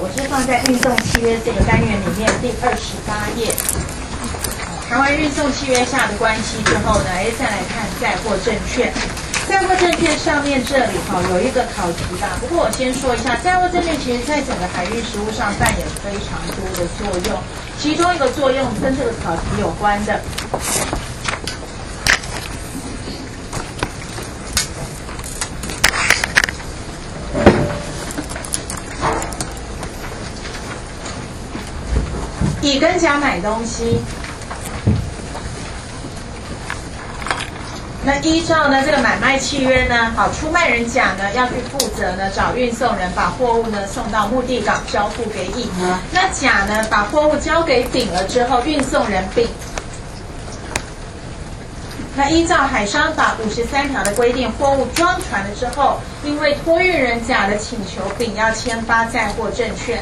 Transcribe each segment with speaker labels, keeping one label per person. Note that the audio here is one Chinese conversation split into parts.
Speaker 1: 我是放在运送契约这个单元里面第28页。谈完运送契约下的关系之后呢，再来看载货证券。载货证券上面这里有一个考题吧，不过我先说一下，载货证券其实在整个海运实务上扮演非常多的作用，其中一个作用跟这个考题有关的。乙跟甲买东西，那依照呢这个买卖契约呢，出卖人甲呢要去负责呢找运送人把货物呢送到目的港交付给乙。那甲呢把货物交给丙了之后，运送人丙，那依照海商法53条的规定，货物装船了之后，因为托运人甲的请求，丙要签发载货证券。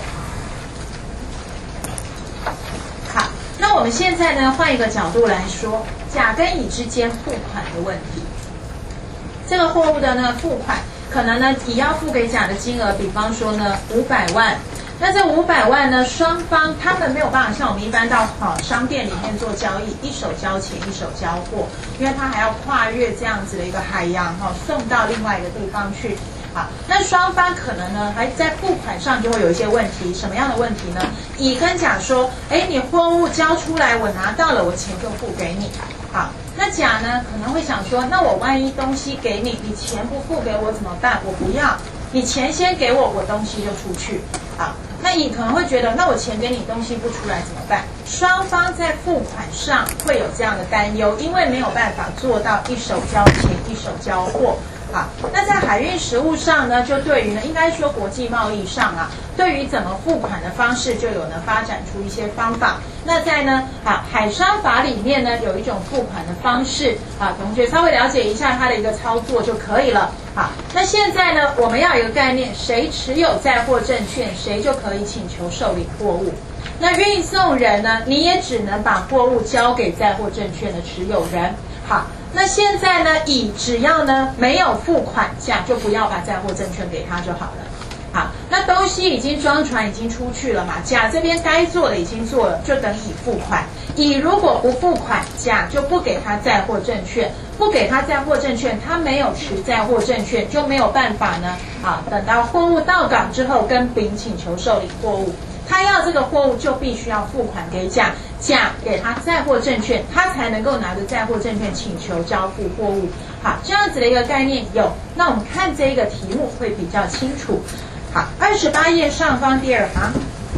Speaker 1: 那我们现在呢，换一个角度来说，甲跟乙之间付款的问题。这个货物的呢付款，可能呢乙要付给甲的金额，比方说呢500万。那这500万呢，双方他们没有办法像我们一般到商店里面做交易，一手交钱一手交货，因为他还要跨越这样子的一个海洋送到另外一个地方去。好，那双方可能呢还在付款上就会有一些问题，什么样的问题呢？乙跟甲说，你货物交出来，我拿到了，我钱就付给你。好，那甲呢可能会想说，那我万一东西给你，你钱不付给我怎么办？我不要，你钱先给我，我东西就出去。好，那乙可能会觉得，那我钱给你，东西不出来怎么办？双方在付款上会有这样的担忧，因为没有办法做到一手交钱一手交货。好，那在海运实务上呢，就对于呢，应该说国际贸易上对于怎么付款的方式，就有呢发展出一些方法。那在呢海商法里面呢，有一种付款的方式同学稍微了解一下它的一个操作就可以了。好，那现在呢，我们要有一个概念，谁持有载货证券，谁就可以请求受理货物。那运送人呢，你也只能把货物交给载货证券的持有人。好，那现在呢，乙只要呢没有付款，甲就不要把载货证券给他就好了。好，那东西已经装船已经出去了嘛，甲这边该做的已经做了，就等乙付款。乙如果不付款，甲就不给他载货证券，不给他载货证券，他没有持载货证券，就没有办法呢等到货物到港之后，跟丙请求受理货物。他要这个货物就必须要付款给甲，甲给他载货证券，他才能够拿着载货证券请求交付货物。好，这样子的一个概念有，那我们看这个题目会比较清楚。好，28页上方第2行，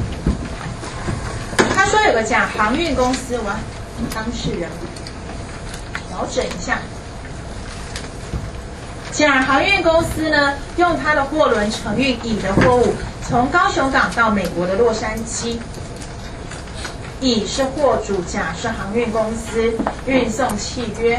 Speaker 1: 他说有个甲航运公司，我当事人调整一下。甲航运公司呢，用他的货轮承运乙的货物，从高雄港到美国的洛杉矶。乙是货主，甲是航运公司，运送契约，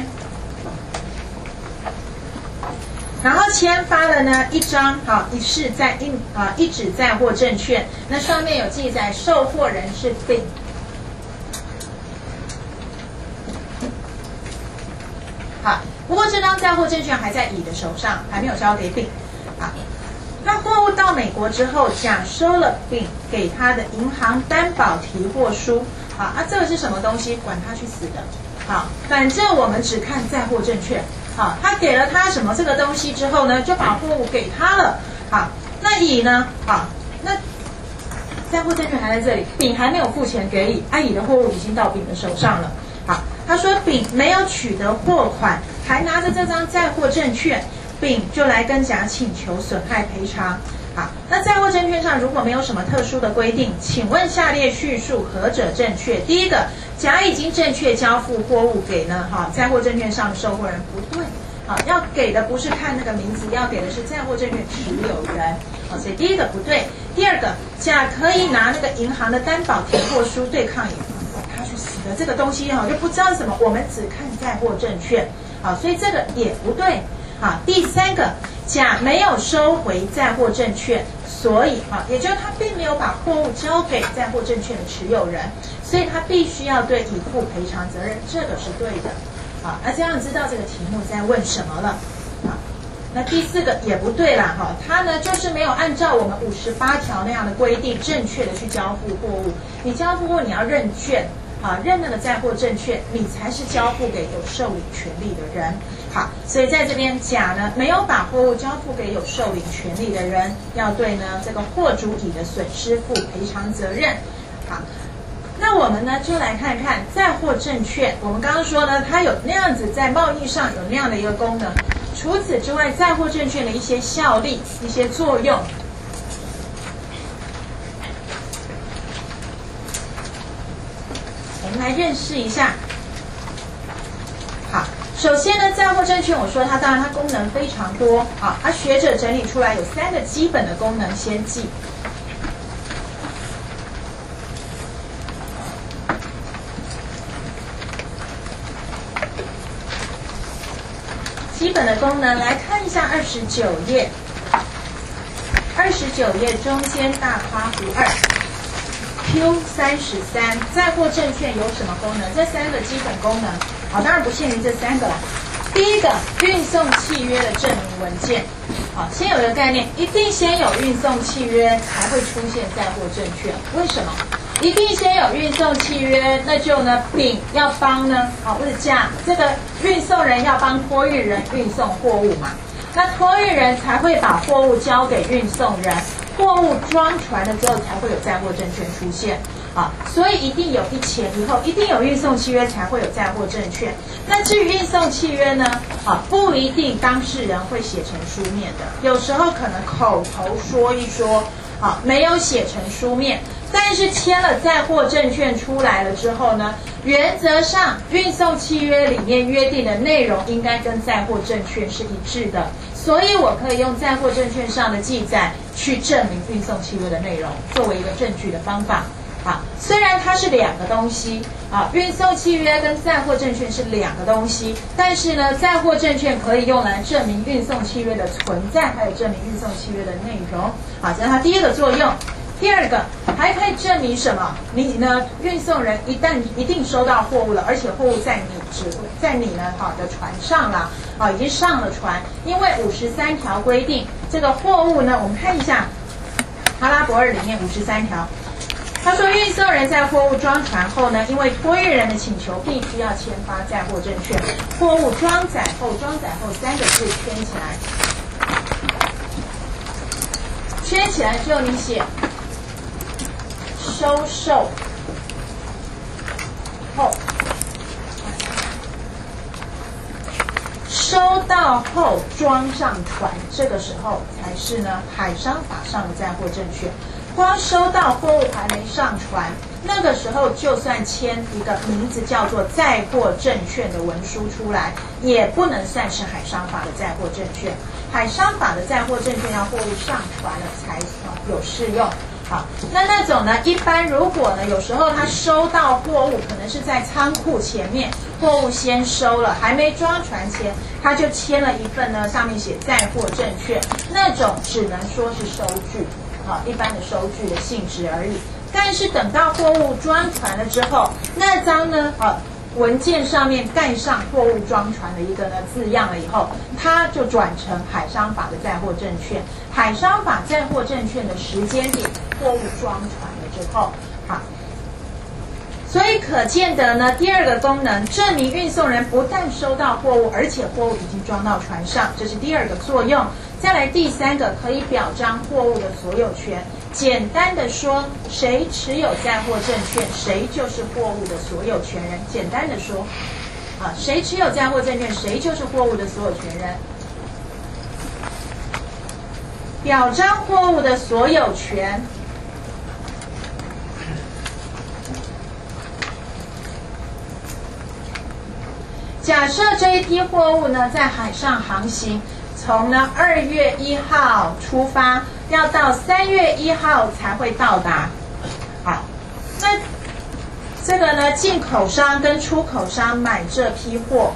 Speaker 1: 然后签发了呢一张一纸载货证券，那上面有记载受货人是丙。好，不过这张载货证券还在乙的手上，还没有交给丙。好，那货物到美国之后，甲收了丙给他的银行担保提货书。好，这个是什么东西？管他去死的。好，反正我们只看载货证券。好，他给了他什么这个东西之后呢，就把货物给他了。好，那乙呢？好，那载货证券还在这里，丙还没有付钱给乙，乙的货物已经到丙的手上了。好，他说丙没有取得货款，还拿着这张载货证券，丙就来跟甲请求损害赔偿。好，那载货证券上如果没有什么特殊的规定，请问下列叙述何者正确？第一个，甲已经正确交付货物给呢载货证券上的受货人，不对。好，要给的不是看那个名字，要给的是载货证券持有人。好，所以第一个不对。第二个，甲可以拿那个银行的担保提货书对抗乙。他去死的这个东西就不知道是什么，我们只看载货证券。好，所以这个也不对。好，第三个，甲没有收回载货证券，所以也就是他并没有把货物交给载货证券的持有人，所以他必须要对乙负赔偿责任，这个是对的。好，那这样知道这个题目在问什么了。好， 那第四个也不对啦，哈，它呢就是没有按照我们58条那样的规定，正确的去交付货物。你交付货你要认券，啊，认那个载货证券，你才是交付给有受领权利的人。好，所以在这边甲呢没有把货物交付给有受领权利的人，要对呢这个货主体的损失负赔偿责任。好。那我们呢就来看看载货证券，我们刚刚说呢，它有那样子在贸易上有那样的一个功能。除此之外，载货证券的一些效力、一些作用，我们来认识一下。好，首先呢，载货证券我说它当然它功能非常多啊，它学者整理出来有3个基本的功能，先记。基本的功能来看一下29页，29页中间大括弧2 Q33 载货证券有什么功能？这3个基本功能，好，当然不限于这3个啦。第一个，运送契约的证明文件。好，先有一个概念，一定先有运送契约才会出现载货证券。为什么？一定先有运送契约，那就呢，丙要帮呢，或者甲这个运送人要帮托运人运送货物嘛，那托运人才会把货物交给运送人，货物装船了之后才会有载货证券出现啊，所以一定有一前一后，一定有运送契约才会有载货证券。那至于运送契约呢，不一定当事人会写成书面的，有时候可能口头说一说，没有写成书面。但是签了载货证券出来了之后呢，原则上运送契约里面约定的内容应该跟载货证券是一致的，所以我可以用载货证券上的记载去证明运送契约的内容，作为一个证据的方法。虽然它是2个东西运送契约跟载货证券是2个东西，但是呢，载货证券可以用来证明运送契约的存在，还有证明运送契约的内容。这是它第一个作用。第二个还可以证明什么？你呢，运送人一定收到货物了，而且货物在你呢的船上啦，已经上了船。因为53条规定，这个货物呢，我们看一下阿拉伯2里面53条，他说运送人在货物装船后呢，因为托运人的请求，必须要签发载货证券。货物装载后3个字圈起来，圈起来之后你写。收受后，收到后装上船，这个时候才是呢海商法上的载货证券。光收到货物还没上船，那个时候就算签一个名字叫做载货证券的文书出来，也不能算是海商法的载货证券。海商法的载货证券要货物上船了才有适用。好，那种呢，一般如果呢，有时候他收到货物可能是在仓库前面，货物先收了，还没装船前，他就签了一份呢，上面写载货证券，那种只能说是收据，一般的收据的性质而已。但是等到货物装船了之后，那张呢，文件上面盖上货物装船的一个呢字样了以后，它就转成海商法的载货证券。海商法载货证券的时间点，货物装船了之后，所以可见得呢，第2个功能证明运送人不但收到货物，而且货物已经装到船上，这是第2个作用。再来第3个，可以表彰货物的所有权。简单的说，谁持有载货证券，谁就是货物的所有权人。简单的说，谁持有载货证券，谁就是货物的所有权人。表彰货物的所有权，假设这一批货物呢在海上航行，从呢2月1号出发，要到3月1号才会到达。好，那这个呢，进口商跟出口商买这批货，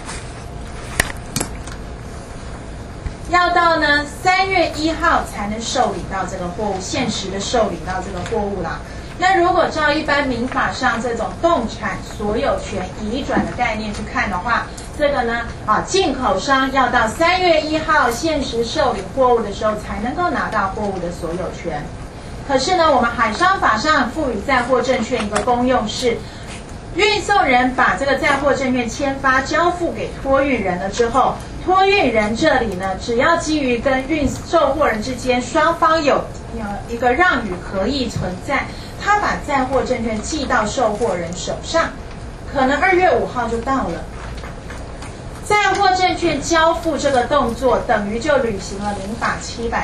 Speaker 1: 要到呢3月1号才能受理到这个货物，限时的受理到这个货物啦。 那如果照一般民法上这种动产所有权移转的概念去看的话，这个呢，进口商要到3月1号限时受理货物的时候才能够拿到货物的所有权。可是呢，我们海商法上赋予载货证券一个功用是，运送人把这个载货证券签发交付给托运人了之后，托运人这里呢，只要基于跟受货人之间双方有一个让与合意存在，他把载货证券寄到受货人手上，可能2月5号就到了。载货证券交付这个动作，等于就履行了民法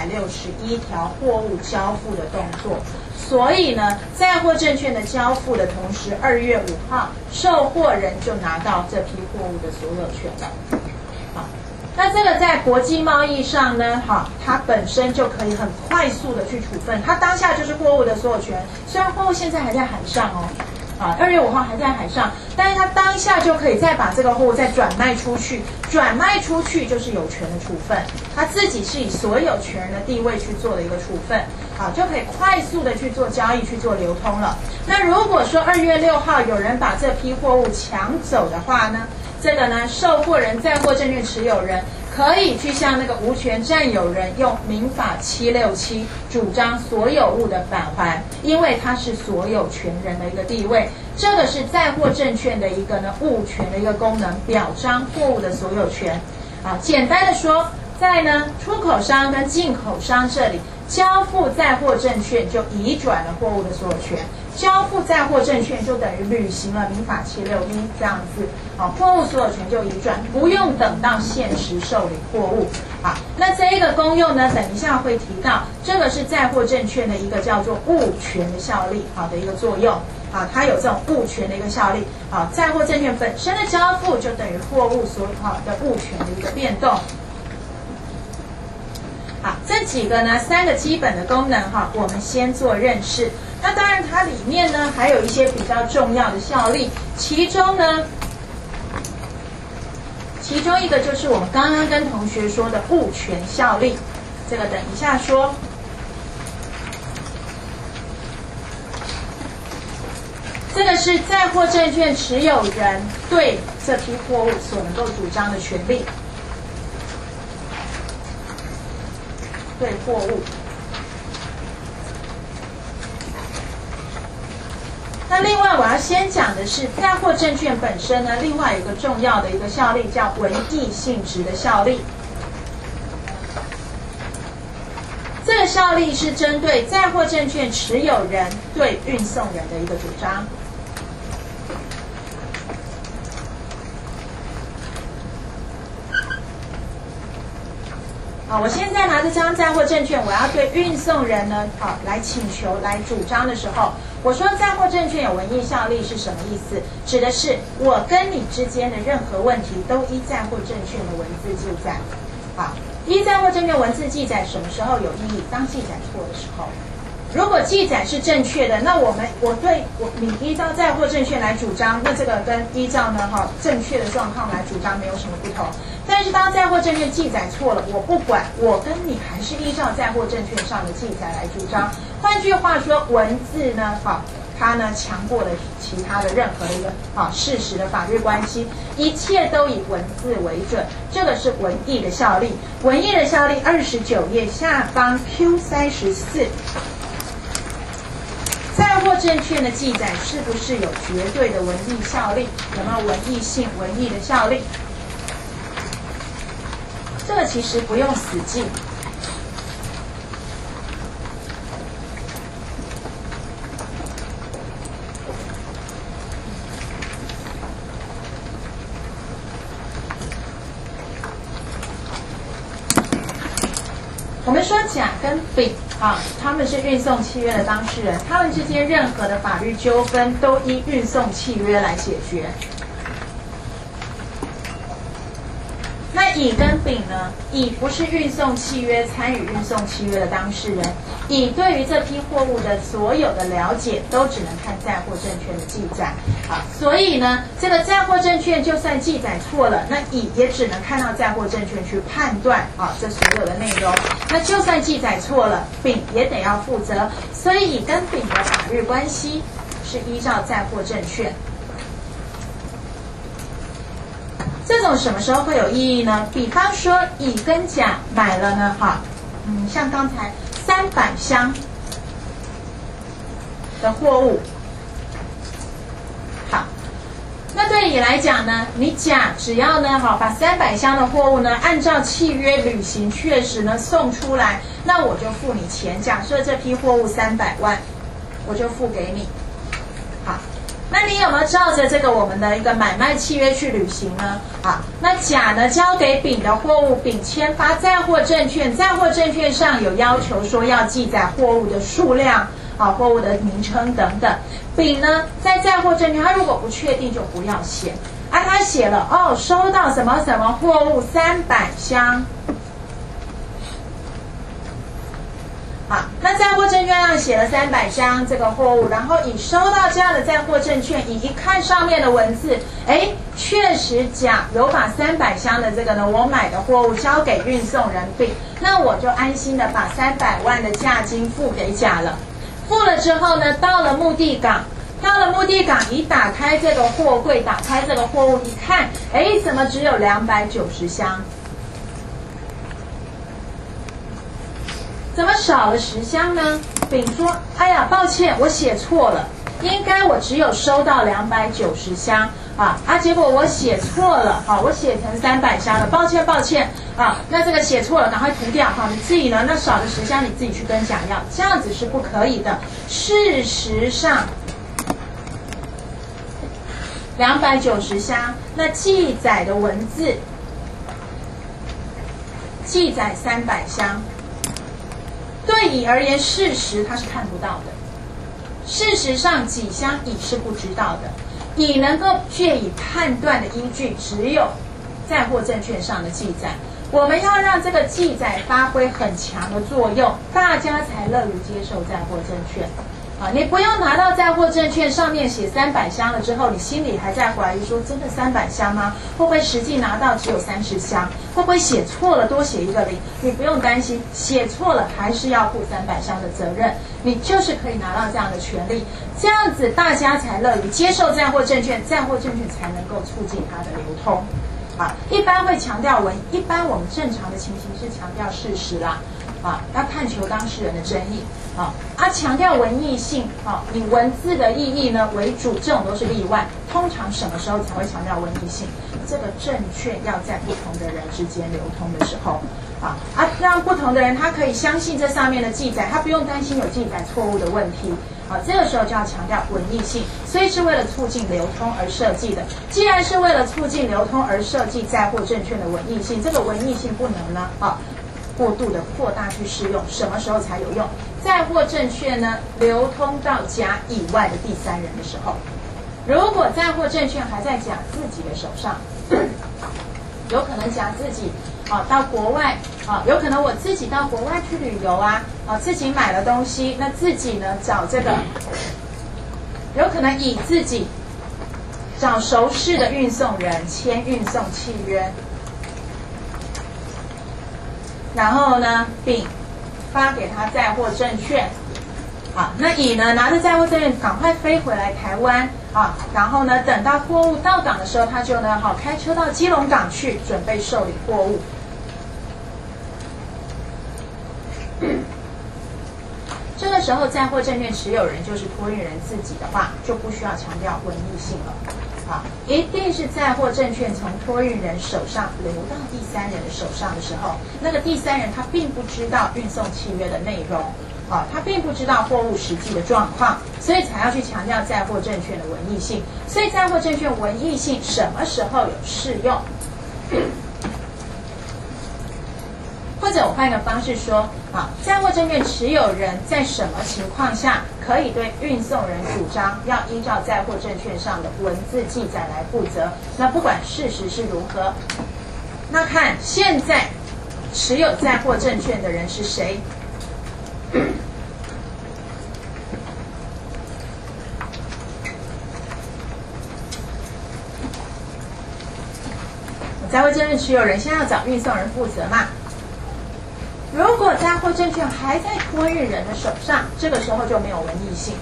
Speaker 1: 761条货物交付的动作。所以呢，载货证券的交付的同时，2月5号，受货人就拿到这批货物的所有权了。好，那这个在国际贸易上呢，它本身就可以很快速的去处分，它当下就是货物的所有权。虽然货物现在还在海上哦。2月5号还在海上，但是他当下就可以再把这个货物再转卖出去，转卖出去就是有权的处分，他自己是以所有权人的地位去做的一个处分，就可以快速的去做交易，去做流通了。那如果说2月6号有人把这批货物抢走的话呢，这个呢，受货人、载货证券持有人可以去向那个无权占有人用民法767主张所有物的返还，因为它是所有权人的一个地位。这个是载货证券的一个呢物权的一个功能，表彰货物的所有权。简单的说，在呢出口商跟进口商这里交付载货证券就移转了货物的所有权。交付载货证券就等于履行了民法761这样子，货物所有权就移转，不用等到限时受理货物。那这一个功用呢，等一下会提到，这个是载货证券的一个叫做物权的效力的一个作用。它有这种物权的一个效力。载货证券本身的交付就等于货物所的物权的一个变动。好，这几个呢3个基本的功能我们先做认识。那当然它里面呢还有一些比较重要的效力，其中一个就是我们刚刚跟同学说的物权效力，这个等一下说。这个是载货证券持有人对这批货物所能够主张的权利，对货物。那另外我要先讲的是载货证券本身呢，另外有一个重要的一个效力叫文义性质的效力。这个效力是针对载货证券持有人对运送人的一个主张。我现在拿这张载货证券，我要对运送人呢，来请求、来主张的时候，我说载货证券有文义效力是什么意思？指的是我跟你之间的任何问题都依载货证券的文字记载。依载货证券文字记载什么时候有意义？当记载错的时候。如果记载是正确的，那你依照载货证券来主张，那这个跟依照呢正确的状况来主张没有什么不同。但是当载货证券记载错了，我不管，我跟你还是依照载货证券上的记载来主张。换句话说，文字呢它呢强过了其他的任何的一个事实的法律关系，一切都以文字为准，这个是文义的效力。文义的效力29页下方 Q34。载货证券的记载是不是有绝对的文义效力？有没有文义性、文义的效力？这个其实不用死记。我们说甲跟丙他们是运送契约的当事人，他们之间任何的法律纠纷都依运送契约来解决。那乙跟丙呢？乙不是运送契约参与运送契约的当事人， 乙对于这批货物的所有的了解，都只能看载货证券的记载。好，所以呢，这个载货证券就算记载错了，那乙也只能看到载货证券去判断这所有的内容。那就算记载错了，丙也得要负责。所以乙跟丙的法律关系是依照载货证券。这种什么时候会有意义呢？比方说乙跟甲买了呢，像刚才300箱的货物。好，那对乙来讲呢，你甲只要呢把300箱的货物呢按照契约履行，确实呢送出来，那我就付你钱。假设这批货物300万，我就付给你。好。那你有没有照着这个我们的一个买卖契约去履行呢？那甲呢交给丙的货物，丙签发载货证券，载货证券上有要求说要记载货物的数量货物的名称等等。丙呢在载货证券，他如果不确定就不要写。他写了收到什么什么货物300箱。那载货证券上写了300箱这个货物，然后乙收到这样的载货证券，乙一看上面的文字，确实甲有把300箱的这个呢我买的货物交给运送人丙，那我就安心的把300万的价金付给甲了。付了之后呢，到了目的港，乙打开这个货柜，打开这个货物一看，怎么只有290箱？怎么少了10箱呢？丙说：“哎呀，抱歉，我写错了，应该我只有收到290箱结果我写错了我写成300箱了，抱歉那这个写错了，赶快涂掉你自己呢，那少的10箱你自己去跟甲要，这样子是不可以的。事实上290箱，那记载的文字记载300箱。”对乙而言，事实他是看不到的。事实上，几箱乙是不知道的。乙能够借以判断的依据，只有载货证券上的记载。我们要让这个记载发挥很强的作用，大家才乐于接受载货证券。你不用拿到载货证券上面写300箱了之后，你心里还在怀疑说，真的300箱吗？会不会实际拿到只有30箱？会不会写错了多写一个0？你不用担心，写错了还是要负300箱的责任，你就是可以拿到这样的权利。这样子大家才乐于接受载货证券，载货证券才能够促进它的流通。一般会强调一般我们正常的情形是强调事实啦。要探求当事人的争议强调文艺性以文字的意义呢为主，这种都是例外。通常什么时候才会强调文艺性？这个证券要在不同的人之间流通的时候让不同的人他可以相信这上面的记载，他不用担心有记载错误的问题这个时候就要强调文艺性，所以是为了促进流通而设计的。既然是为了促进流通而设计载货证券的文艺性，这个文艺性不能呢过度的扩大去适用，什么时候才有用？载货证券呢流通到甲以外的第三人的时候，如果载货证券还在甲自己的手上，有可能甲自己到国外有可能我自己到国外去旅游自己买了东西，那自己呢找这个，有可能乙自己找熟识的运送人签运送契约。然后呢，丙发给他载货证券，那乙呢拿着载货证券赶快飞回来台湾然后呢等到货物到港的时候，他就呢开车到基隆港去准备受理货物。这个时候载货证券持有人就是托运人自己的话，就不需要强调文艺性了。一定是载货证券从托运人手上流到第三人的手上的时候，那个第三人他并不知道运送契约的内容他并不知道货物实际的状况，所以才要去强调载货证券的文艺性。所以载货证券文艺性什么时候有适用？或者我换一个方式说载货证券持有人在什么情况下可以对运送人主张要依照载货证券上的文字记载来负责？那不管事实是如何，那看现在持有载货证券的人是谁？ 载货证券持有人现在要找运送人负责嘛。如果载货证券还在托运人的手上，这个时候就没有文义性。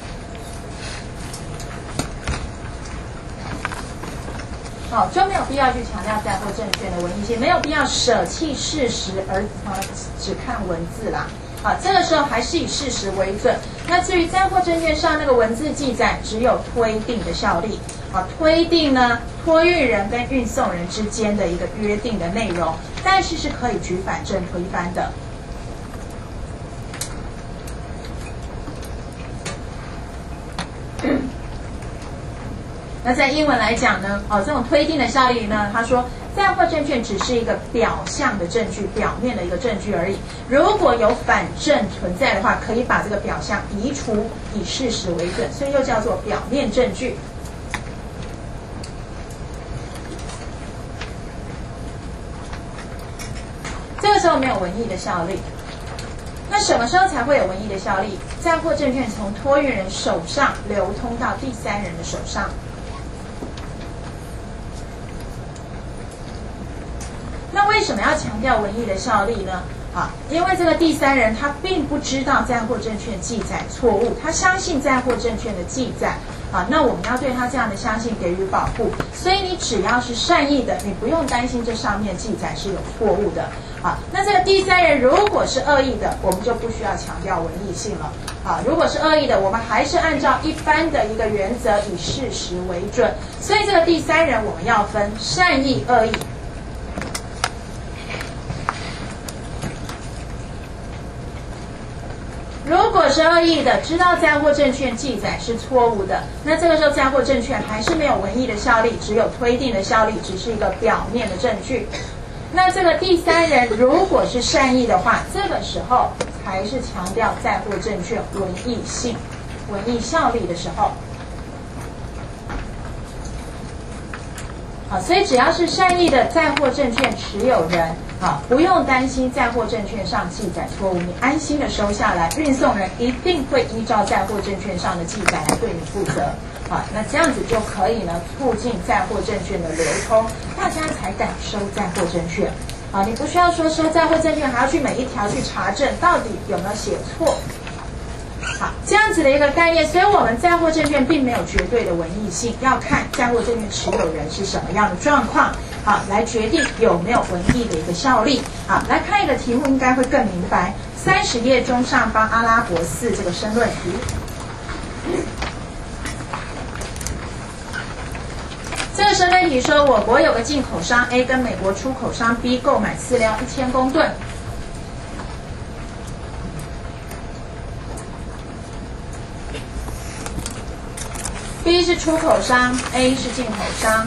Speaker 1: 好，就没有必要去强调载货证券的文义性，没有必要舍弃事实而只看文字啦。啊，这个时候还是以事实为准。那至于载货证券上那个文字记载，只有推定的效力。啊，推定呢，托运人跟运送人之间的一个约定的内容，但是是可以举反证推翻的。那在英文来讲呢，这种推定的效力呢，他说载货证券只是一个表象的证据，表面的一个证据而已。如果有反证存在的话，可以把这个表象移除，以事实为准，所以又叫做表面证据。这个时候没有文义的效力。那什么时候才会有文义的效力？载货证券从托运人手上流通到第三人的手上。那为什么要强调文义的效力呢？因为这个第三人他并不知道载货证券记载错误，他相信载货证券的记载。那我们要对他这样的相信给予保护。所以你只要是善意的，你不用担心这上面记载是有错误的。那这个第三人如果是恶意的，我们就不需要强调文义性了。如果是恶意的，我们还是按照一般的一个原则，以事实为准。所以这个第三人我们要分善意、恶意。如果是恶意的，知道载货证券记载是错误的，那这个时候载货证券还是没有文义的效力，只有推定的效力，只是一个表面的证据。那这个第三人如果是善意的话，这个时候还是强调载货证券文义性、文义效力的时候。所以只要是善意的载货证券持有人，不用担心载货证券上记载错误，你安心的收下来，运送人一定会依照载货证券上的记载来对你负责。那这样子就可以呢，促进载货证券的流通，大家才敢收载货证券。你不需要说收载货证券还要去每一条去查证到底有没有写错。这样子的一个概念，所以我们载货证券并没有绝对的文义性，要看载货证券持有人是什么样的状况，来决定有没有文义的一个效力。来看一个题目应该会更明白。30页中上方阿拉伯4这个申论题。这个申论题说，我国有个进口商 A 跟美国出口商 B 购买饲料1000公吨。B 是出口商 ，A 是进口商。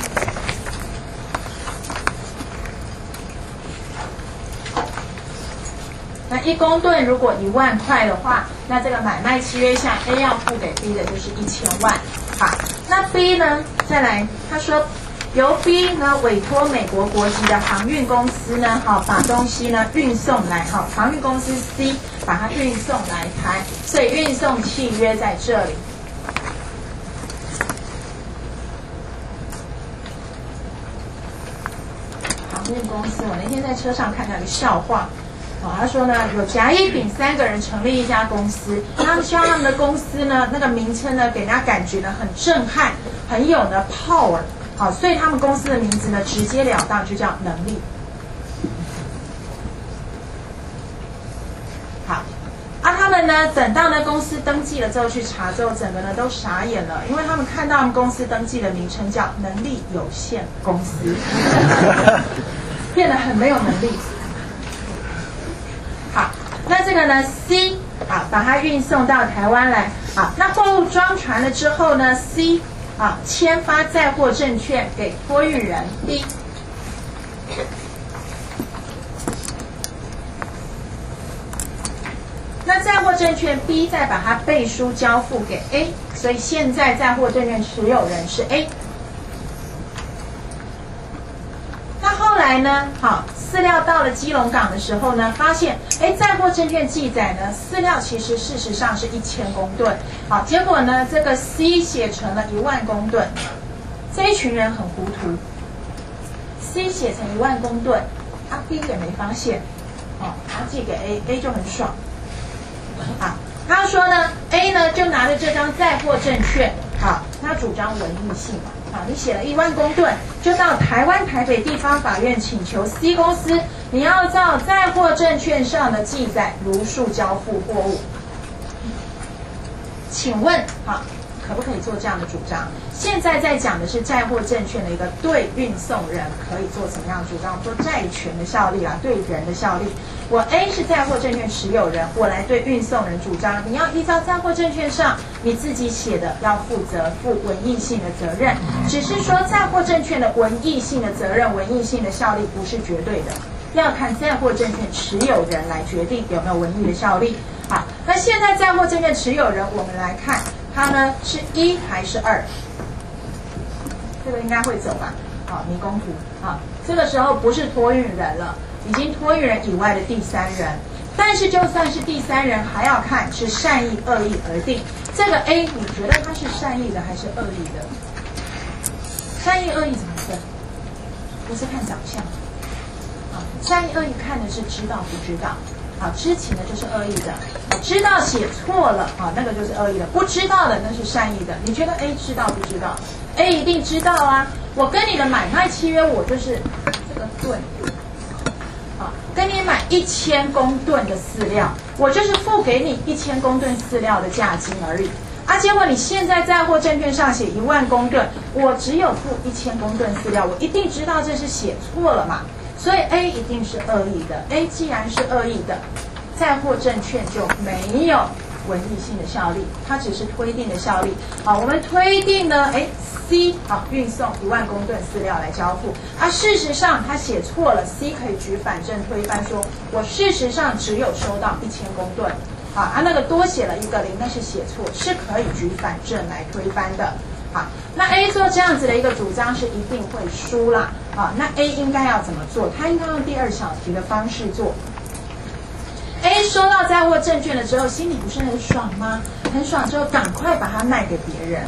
Speaker 1: 那1公吨如果1万块的话，那这个买卖契约下 A 要付给 B 的就是1000万。那 B 呢？再来，他说由 B 呢委托美国国籍的航运公司呢，把东西呢运送来，航运公司 C 把它运送来台，所以运送契约在这里。航运公司，我那天在车上看到一个笑话。他说呢，有甲、乙、丙3个人成立一家公司，他们希望他们的公司呢，那个名称呢，给人家感觉呢很震撼，很有呢 power， 所以他们公司的名字呢直截了当就叫能力。他们呢等到呢公司登记了之后去查之后，整个呢都傻眼了，因为他们看到他们公司登记的名称叫能力有限公司，变得很没有能力。那这个呢 C 把它运送到台湾来，那货物装船了之后呢 C 签发载货证券给托运人 B。那载货证券 B 再把它背书交付给 A， 所以现在载货证券持有人是 A。那后来呢？饲料到了基隆港的时候呢，发现载货证券记载呢，饲料其实事实上是1000公吨。结果呢，这个 C 写成了1万公吨。这一群人很糊涂。 C 写成1万公吨，B 也没发现，他寄给 A 就很爽，他说呢 A 呢就拿着这张载货证券，他主张文义性嘛，你写了1万公吨，就到台湾台北地方法院请求 C 公司，你要照载货证券上的记载如数交付货物。请问可不可以做这样的主张？现在在讲的是载货证券的一个对运送人可以做什么样的主张？做债权的效力对人的效力。我 A 是载货证券持有人，我来对运送人主张，你要依照载货证券上你自己写的要负文义性的责任。只是说载货证券的文义性的责任、文义性的效力不是绝对的，要看载货证券持有人来决定有没有文义的效力。那现在载货证券持有人，我们来看它呢是1还是2？这个应该会走吧？迷宫图这个时候不是托运人了，已经托运人以外的第三人。但是就算是第三人，还要看是善意恶意而定。这个 A 你觉得他是善意的还是恶意的？善意恶意怎么分？不是看长相善意恶意看的是知道不知道。知情的就是恶意的，知道写错了那个就是恶意的，不知道的那是善意的。你觉得 A 知道不知道？ A 一定知道啊！我跟你的买卖契约，我就是这个吨跟你买1000公吨的饲料，我就是付给你1000公吨饲料的价金而已。结果你现在载货证券上写1万公吨，我只有付1000公吨饲料，我一定知道这是写错了嘛。所以 A 一定是恶意的。A 既然是恶意的，载货证券就没有文义性的效力，它只是推定的效力。我们推定呢，C 运送1万公吨饲料来交付，事实上他写错了 ，C 可以举反证推翻说，我事实上只有收到1000公吨，那个多写了一个0，那是写错，是可以举反证来推翻的。那 A 做这样子的一个主张是一定会输啦。那 A 应该要怎么做？他应该用第2小题的方式做。A 收到载货证券了之后，心里不是很爽吗？很爽之后，赶快把它卖给别人，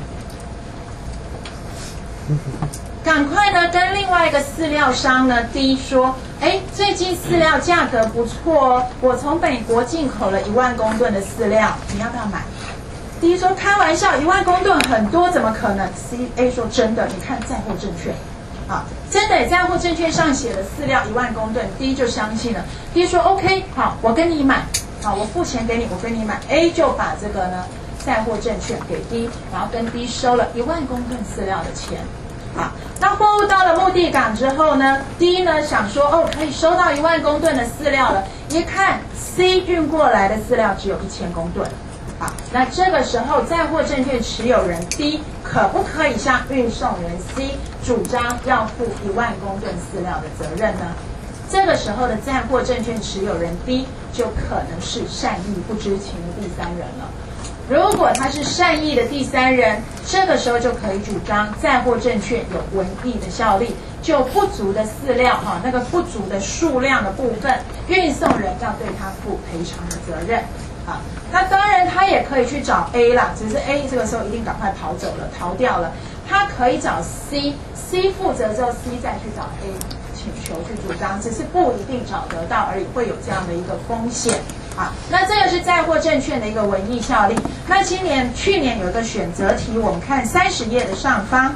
Speaker 1: 赶快呢跟另外一个饲料商呢 D 说，最近饲料价格不错我从美国进口了1万公吨的饲料，你要不要买？D 说开玩笑，1万公吨很多，怎么可能 ？A 说真的，你看载货证券，真的载货证券上写的饲料1万公吨 ，D 就相信了。D 说 OK， 好，我跟你买，我付钱给你，我跟你买。A 就把这个呢载货证券给 D， 然后跟 D 收了1万公吨饲料的钱。那货物到了目的港之后呢 ，D 呢想说可以收到1万公吨的饲料了，一看 C 运过来的饲料只有1000公吨。那这个时候载货证券持有人 D 可不可以向运送人 C 主张要负1万公吨饲料的责任呢？这个时候的载货证券持有人 D 就可能是善意不知情的第三人了。如果他是善意的第三人，这个时候就可以主张载货证券有文义的效力，就不足的饲料那个不足的数量的部分，运送人要对他负赔偿的责任。那当然他也可以去找 A 啦，只是 A 这个时候一定赶快跑走了，逃掉了。他可以找 C 负责之后 C 再去找 A 请求去主张，只是不一定找得到而已，会有这样的一个风险。那这个是载货证券的一个文义效力。那去年有一个选择题，我们看30页的上方，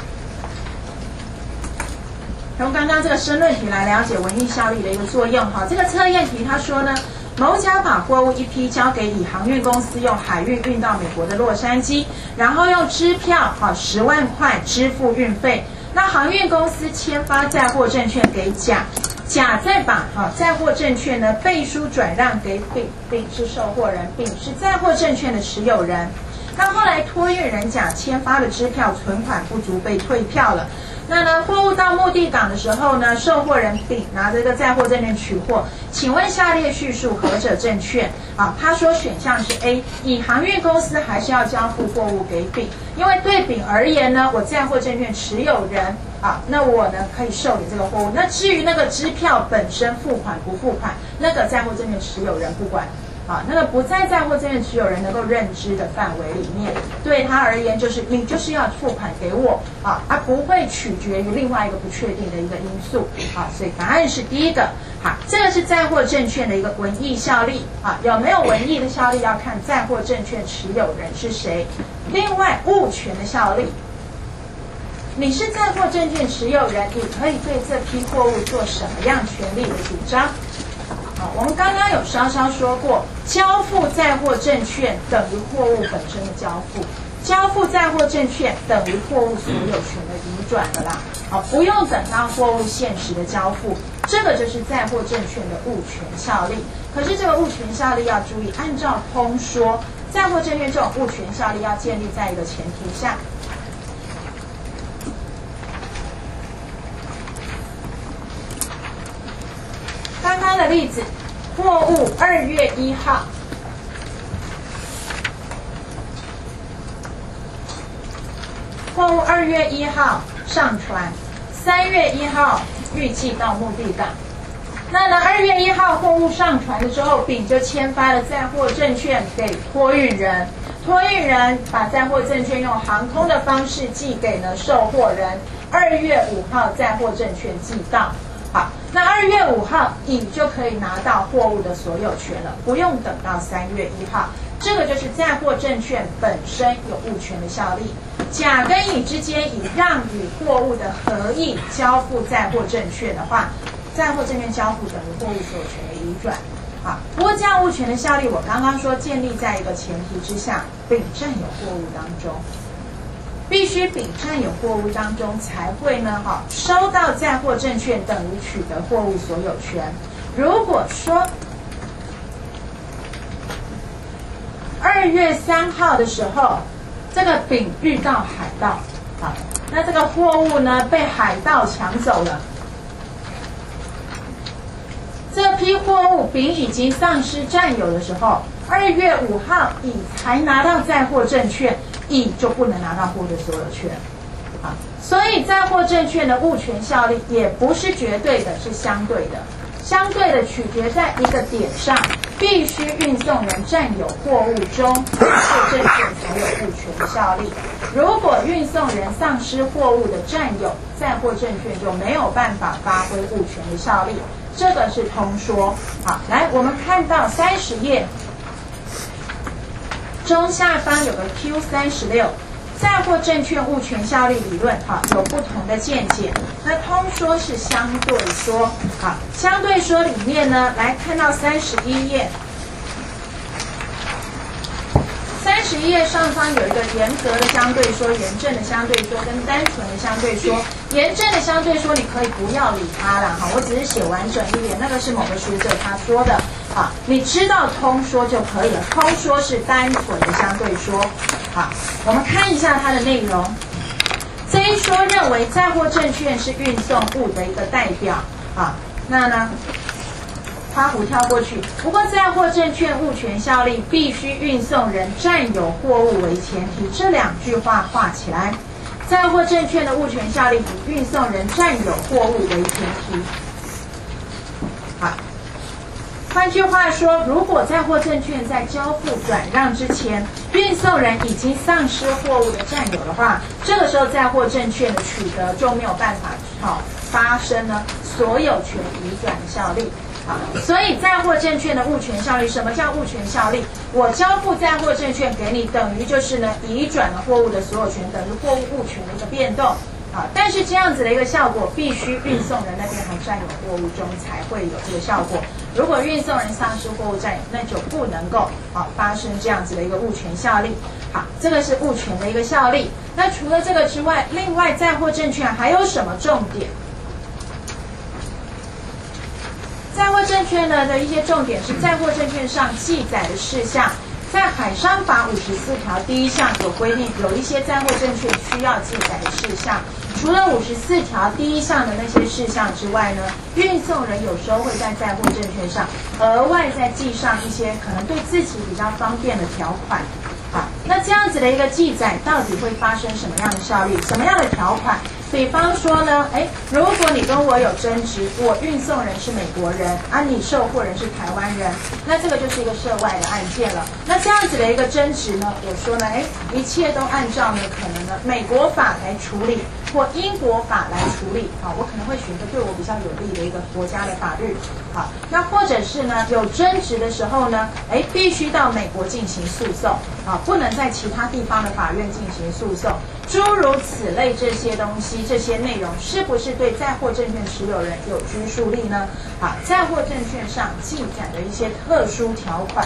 Speaker 1: 从刚刚这个申论题来了解文义效力的一个作用。这个测验题他说呢，某甲把货物一批交给乙航运公司，用海运运到美国的洛杉矶，然后用支票10万块支付运费。那航运公司签发载货证券给甲，甲再把载货证券呢背书转让给丙，丙是受货人，丙是载货证券的持有人。那后来托运人甲签发的支票存款不足被退票了。那呢，货物到目的港的时候呢，受货人丙拿着这个载货证券取货。请问下列叙述何者正确？他说选项是 A， 乙航运公司还是要交付货物给丙，因为对丙而言呢，我载货证券持有人那我呢可以受理这个货物。那至于那个支票本身付款不付款，那个载货证券持有人不管。那个不在载货证券持有人能够认知的范围里面，对对他而言就是你就是要付款给我啊，而不会取决于另外一个不确定的一个因素啊，所以答案是第一个。好，这个是载货证券的一个文义效力啊，有没有文义的效力要看载货证券持有人是谁。另外物权的效力，你是载货证券持有人，你可以对这批货物做什么样权利的主张？好，我们刚刚有稍稍说过，交付载货证券等于货物本身的交付，交付载货证券等于货物所有权的移转的啦。好，不用等到货物现实的交付，这个就是载货证券的物权效力。可是这个物权效力要注意，按照通说，载货证券这种物权效力要建立在一个前提下。刚刚的例子，货物2月1号，货物2月1号上船，3月1号预计到目的港。那呢，2月1号货物上船的时候，丙就签发了载货证券给托运人，托运人把载货证券用航空的方式寄给了售货人。2月5号载货证券寄到。好，那2月5号乙就可以拿到货物的所有权了，不用等到3月1号。这个就是载货证券本身有物权的效力。甲跟乙之间以让与货物的合意交付载货证券的话，载货证券交付等于货物所有权的移转。好，不过这样物权的效力，我刚刚说建立在一个前提之下，丙占有货物当中。必须丙占有货物当中才会呢，收到载货证券等于取得货物所有权。如果说2月3号的时候，这个丙遇到海盗，好，那这个货物呢被海盗抢走了。这批货物丙已经丧失占有的时候，2月5号乙才拿到载货证券，乙就不能拿到货的所有权。啊，所以载货证券的物权效力也不是绝对的，是相对的。相对的取决在一个点上，必须运送人占有货物中，载货证券才有物权效力。如果运送人丧失货物的占有，载货证券就没有办法发挥物权的效力。这个是通说。好，来，我们看到30页中下方有个 Q36。载货证券物权效力理论，有不同的见解。那通说是相对说，相对说里面呢，来看到31页，31页上方有一个严格的相对说、严正的相对说跟单纯的相对说。严正的相对说你可以不要理它了，我只是写完整一点，那个是某个学者他说的，你知道通说就可以了。通说是单纯的相对说。好，我们看一下它的内容。这一说认为载货证券是运送物的一个代表。那呢，花弧跳过去。不过载货证券物权效力必须运送人占有货物为前提，这两句话画起来。载货证券的物权效力以运送人占有货物为前提。好。换句话说，如果载货证券在交付转让之前，运送人已经丧失货物的占有的话，这个时候载货证券的取得就没有办法发生呢所有权移转的效力。所以载货证券的物权效力，什么叫物权效力？我交付载货证券给你，等于就是呢移转了货物的所有权，等于货物物权的一个变动。但是这样子的一个效果，必须运送人那边还占有货物中才会有这个效果。如果运送人丧失货物占有，那就不能够发生这样子的一个物权效力。好，这个是物权的一个效力。那除了这个之外，另外载货证券还有什么重点？载货证券呢的一些重点是载货证券上记载的事项。在海商法54条第1项有规定，有一些载货证券需要记载的事项。除了54条第1项的那些事项之外呢，运送人有时候会在载货证券上额外再记上一些可能对自己比较方便的条款。好，那这样子的一个记载到底会发生什么样的效力？什么样的条款比方说呢，如果你跟我有争执，我运送人是美国人，你售货人是台湾人，那这个就是一个涉外的案件了。那这样子的一个争执呢，我说呢，一切都按照呢可能呢美国法来处理，或英国法来处理，我可能会选择对我比较有利的一个国家的法律，那或者是呢有争执的时候呢，必须到美国进行诉讼，不能在其他地方的法院进行诉讼。诸如此类这些东西，这些内容是不是对在货证券持有人有拘束力呢？在货证券上记载的一些特殊条款。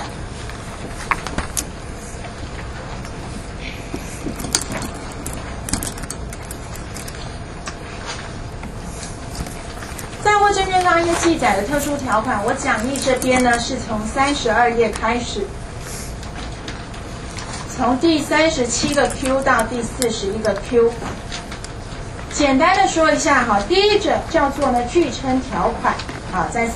Speaker 1: 在货证券上一些记载的特殊条款，我讲义这边呢是从32页开始。从第37个 Q 到第41个 Q， 简单的说一下哈。第一者叫做呢据称条款，在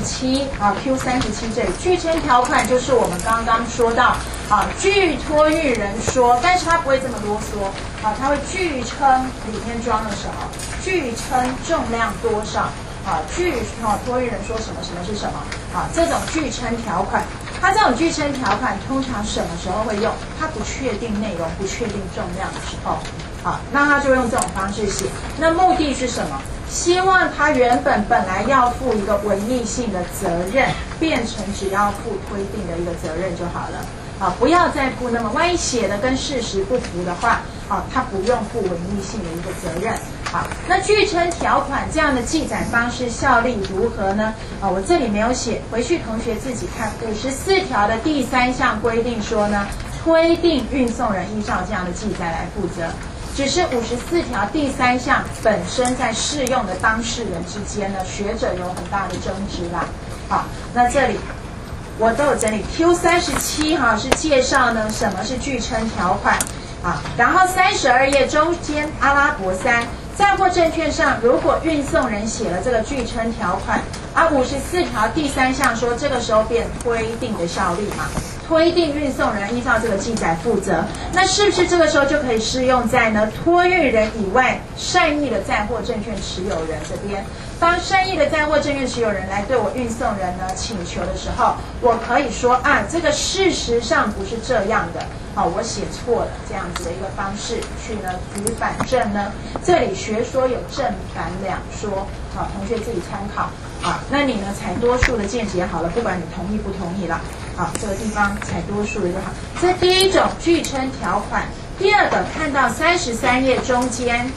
Speaker 1: 37Q 37这里，据称条款就是我们刚刚说到据托运人说，但是他不会这么啰嗦他会据称里面装了什么，据称重量多少据托运人说什么什么是什么这种据称条款。它这种据称条款通常什么时候会用？它不确定内容、不确定重量的时候，那他就用这种方式写。那目的是什么？希望他原本来要负一个文艺性的责任，变成只要负推定的一个责任就好了。不要再负那么，万一写的跟事实不符的话，他不用负文艺性的一个责任。那据称条款这样的记载方式效力如何呢？我这里没有写，回去同学自己看。54条的第3项规定说呢，推定运送人依照这样的记载来负责。只是54条第3项本身在适用的当事人之间呢，学者有很大的争执啦。那这里我都有整理。Q 37是介绍呢什么是据称条款然后32页中间阿拉伯3。在货证券上，如果运送人写了这个据称条款54条第3项说，这个时候变推定的效力嘛，推定运送人依照这个记载负责。那是不是这个时候就可以适用在呢托运人以外善意的在货证券持有人这边？当善意的在货证券持有人来对我运送人呢请求的时候，我可以说这个事实上不是这样的。我写错了，这样子的一个方式去呢举反证呢。这里学说有正反两说，同学自己参考那你呢采多数的见解好了，不管你同意不同意啦。这个地方采多数的就好。这第一种据称条款。第二个看到33页中间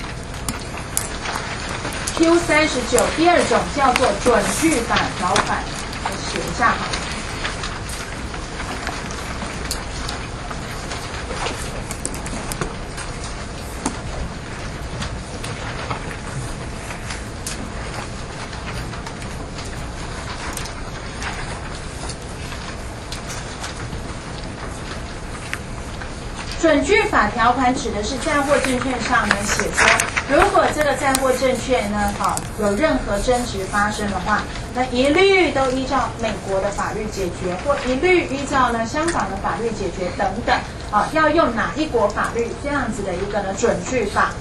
Speaker 1: Q 39，第二种叫做准据法条款，我写一下好了。准据法条款指的是在货证券上呢写说，如果这个在货证券呢有任何争执发生的话，那一律都依照美国的法律解决，或一律依照呢香港的法律解决等等要用哪一国法律这样子的一个呢准据法。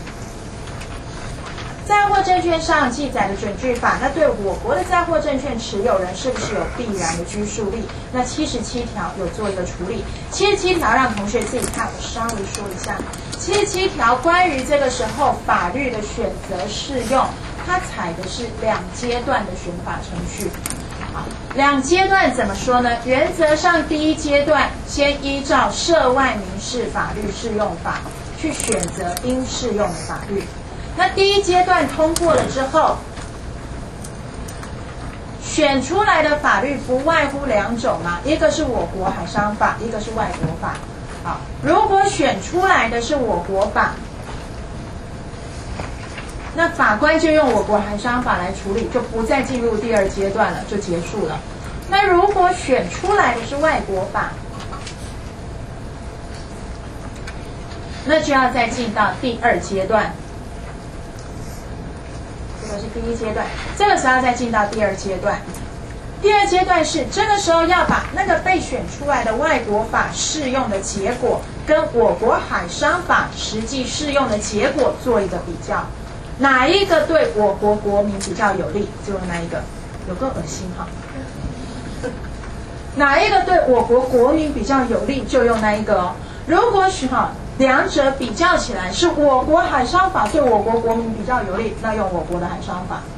Speaker 1: 在货证券上记载的准据法，那对我国的在货证券持有人是不是有必然的拘束力？那77条有做一个处理。77条让同学自己看，我稍微说一下。77条关于这个时候法律的选择适用，它采的是2阶段的选法程序。2阶段怎么说呢？原则上第一阶段先依照涉外民事法律适用法去选择应适用的法律。那第一阶段通过了之后，选出来的法律不外乎2种嘛，一个是我国海商法，一个是外国法。如果选出来的是我国法，那法官就用我国海商法来处理，就不再进入第2阶段了，就结束了。那如果选出来的是外国法，那就要再进到第2阶段。这个是第一阶段，这个时候再进到第2阶段。第2阶段是这个时候要把那个被选出来的外国法适用的结果跟我国海商法实际适用的结果做一个比较。 哪一个对我国国民比较有利，就用那一个，有够恶心哈。哪一个对我国国民比较有利，就用那一个哦。如果是两者比较起来，是我国海商法对我国国民比较有利，那用我国的海商法。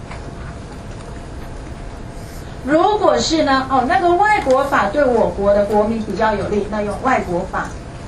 Speaker 1: 如果是呢，那个外国法对我国的国民比较有利，那用外国法。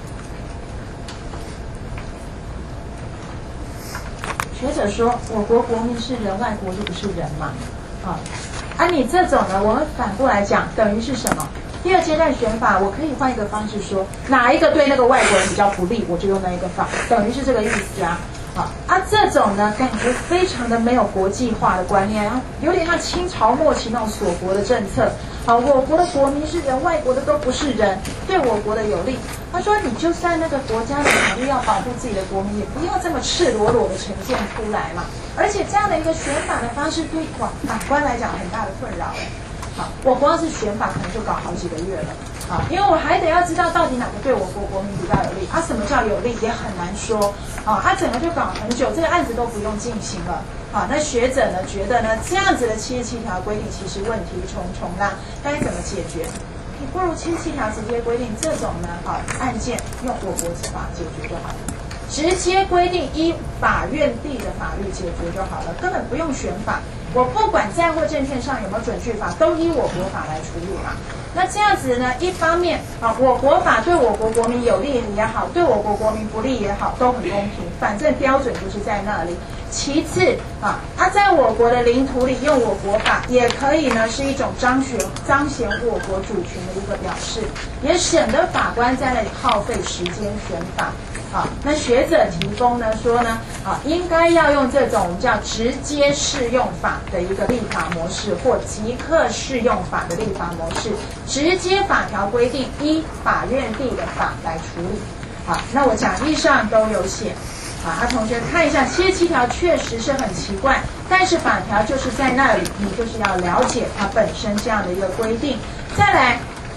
Speaker 1: 学者说，我国国民是人，外国就不是人嘛，你这种呢，我们反过来讲，等于是什么？第二阶段选法，我可以换一个方式说，哪一个对那个外国人比较不利，我就用那一个法，等于是这个意思啊。这种呢，感觉非常的没有国际化的观念，有点像清朝末期那种锁国的政策。我国的国民是人，外国的都不是人，对我国的有利。他说，你就算那个国家的考虑要保护自己的国民，也不要这么赤裸裸的呈现出来嘛。而且这样的一个选法的方式，对法官来讲很大的困扰。我光是选法可能就搞好几个月了。因为我还得要知道到底哪个对我国国民比较有利，什么叫有利也很难说。整个就搞很久，这个案子都不用进行了。那学者呢觉得呢，这样子的77条规定其实问题重重啦，该怎么解决？你不如77条直接规定这种呢，案件用我国之法解决就好了，直接规定依法院地的法律解决就好了，根本不用选法。我不管在或证券上有没有准据法，都依我国法来处理嘛。那这样子呢，一方面我国法对我国国民有利也好，对我国国民不利也好，都很公平，反正标准就是在那里。其次在我国的领土里用我国法，也可以呢是一种彰显我国主权的一个表示，也省得法官在那里耗费时间选法。那学者提供呢说呢，应该要用这种我们叫直接适用法的一个立法模式，或即刻适用法的立法模式，直接法条规定依法院地的法来处理。那我讲义上都有写。同学看一下77条确实是很奇怪，但是法条就是在那里，你就是要了解它本身这样的一个规定。再来，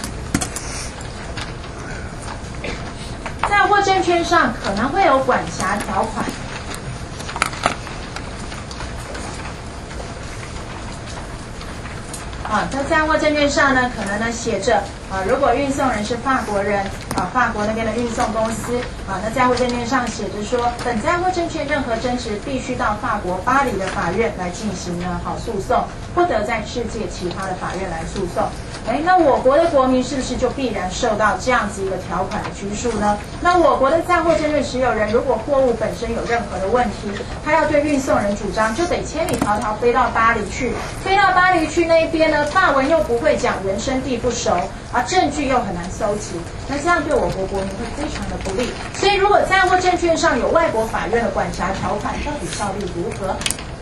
Speaker 1: 在或证券上可能会有管辖条款。在在或证券上呢，可能呢写着如果运送人是法国人，法国那边的运送公司，那在或证券上写着说，本在或证券任何争执必须到法国巴黎的法院来进行呢诉讼，不得在世界其他的法院来诉讼。那我国的国民是不是就必然受到这样子一个条款的拘束呢？那我国的在或证券持有人，如果货物本身有任何的问题，他要对运送人主张，就得千里迢迢飞到巴黎去。飞到巴黎去那一边呢，法文又不会讲，人生地不熟，证据又很难搜集，那这样对我国国民会非常的不利。所以如果在或证券上有外国法院的管辖条款，到底效力如何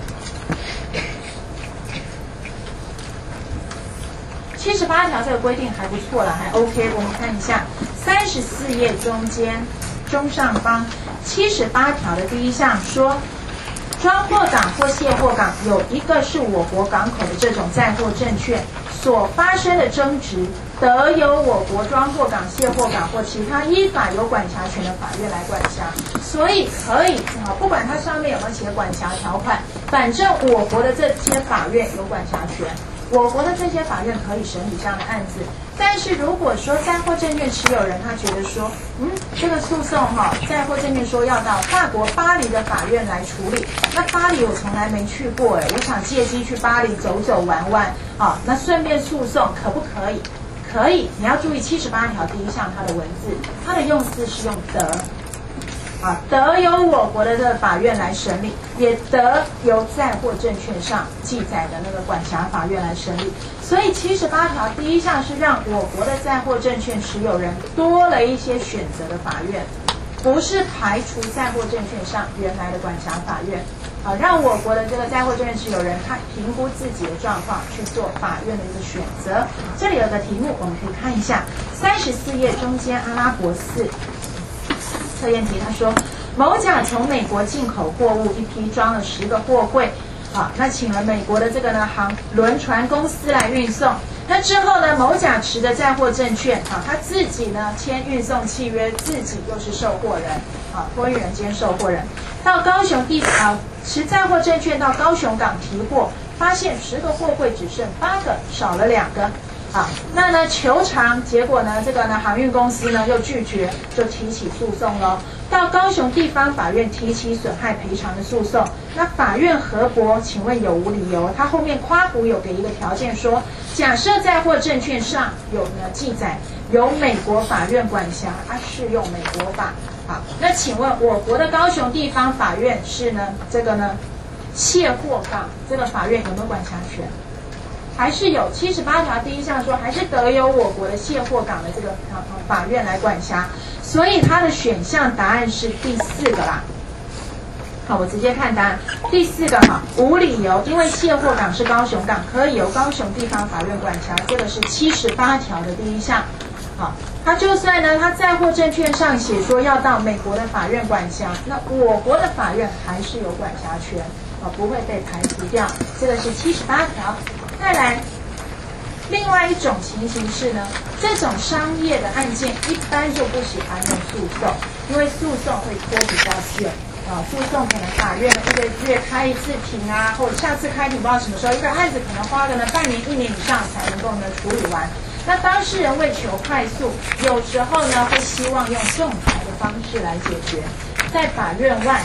Speaker 1: ？78条这个规定还不错了，还 OK。我们看一下34页中上方78条的第一项说，装货港或卸货港有一个是我国港口的这种在货证券所发生的争执，得由我国装货港、卸货港或其他依法有管辖权的法院来管辖。所以可以不管它上面有没有写管辖条款，反正我国的这些法院有管辖权。我国的这些法院可以审理这样的案子，但是如果说在货证券持有人他觉得说，这个诉讼在货证券说要到法国巴黎的法院来处理，那巴黎我从来没去过我想借机去巴黎走走玩玩那顺便诉讼可不可以？可以，你要注意78条第一项它的文字，它的用字是用得。得由我国的这个法院来审理，也得由在货证券上记载的那个管辖法院来审理。所以78条第一项是让我国的在货证券持有人多了一些选择的法院，不是排除在货证券上原来的管辖法院，让我国的这个在货证券持有人他评估自己的状况去做法院的一个选择。这里有个题目，我们可以看一下34页中间阿拉伯4。测验题他说，某甲从美国进口货物一批装了10个货柜，那请了美国的这个呢轮船公司来运送。那之后呢，某甲持着在货证券他自己呢签运送契约，自己又是受货人。 托运人兼受货人到高雄持载货证券到高雄港提货，发现10个货柜只剩8个，少了2个。那呢求偿，结果呢这个呢航运公司呢又拒绝，就提起诉讼咯。到高雄地方法院提起损害赔偿的诉讼，那法院核驳，请问有无理由？他后面夸胡有给一个条件说，假设载货证券上有呢记载由美国法院管辖，适用美国法。那请问我国的高雄地方法院是呢这个呢卸货港这个法院有没有管辖权？还是有78条第1项说，还是得由我国的卸货港的这个法院来管辖，所以它的选项答案是第4个啦。好，我直接看答案，第4个无理由，因为卸货港是高雄港，可以由高雄地方法院管辖，这个是78条的第1项。好，它就算呢，它载货证券上写说要到美国的法院管辖，那我国的法院还是有管辖权，不会被排除掉，这个是78条。再来，另外一种情形是呢，这种商业的案件一般就不喜欢用诉讼，因为诉讼会拖比较久诉讼可能法院1个月开1次庭或者下次开庭不知道什么时候，一个案子可能花个呢半年1年以上才能够呢处理完。那当事人为求快速，有时候呢会希望用仲裁的方式来解决，在法院外。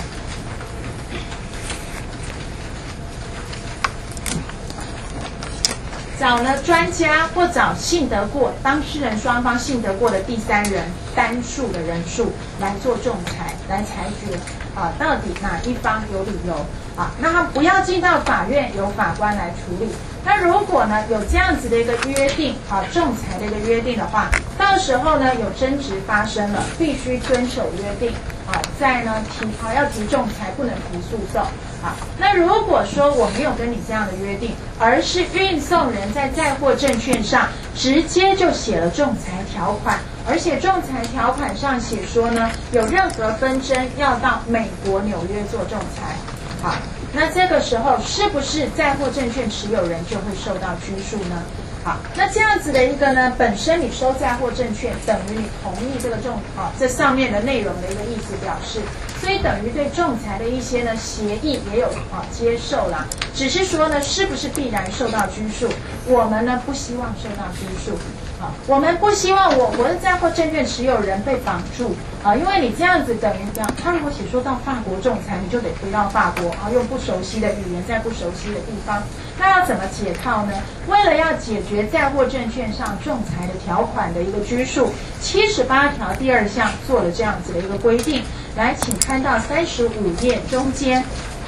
Speaker 1: 找呢专家或找信得过当事人双方信得过的第3人单数的人数来做仲裁，来裁决到底哪一方有理由那他不要进到法院，由法官来处理。那如果呢有这样子的一个约定仲裁的一个约定的话，到时候呢有争执发生了，必须遵守约定再呢要提仲裁，不能提诉讼那如果说我没有跟你这样的约定，而是运送人在载货证券上直接就写了仲裁条款，而且仲裁条款上写说呢，有任何纷争要到美国纽约做仲裁那这个时候是不是载货证券持有人就会受到拘束呢？那这样子的一个呢，本身你收载货证券等于你同意这个这上面的内容的一个意思表示，所以等于对仲裁的一些呢协议也有接受啦，只是说呢是不是必然受到拘束，我们呢不希望受到拘束我们不希望我国的载货证券持有人被绑住因为你这样子等于他如果写说到法国仲裁，你就得回到法国用不熟悉的语言在不熟悉的地方，那要怎么解套呢？为了要解决载货证券上仲裁的条款的一个拘束，78条第2项做了这样子的一个规定。来，请看到35页中间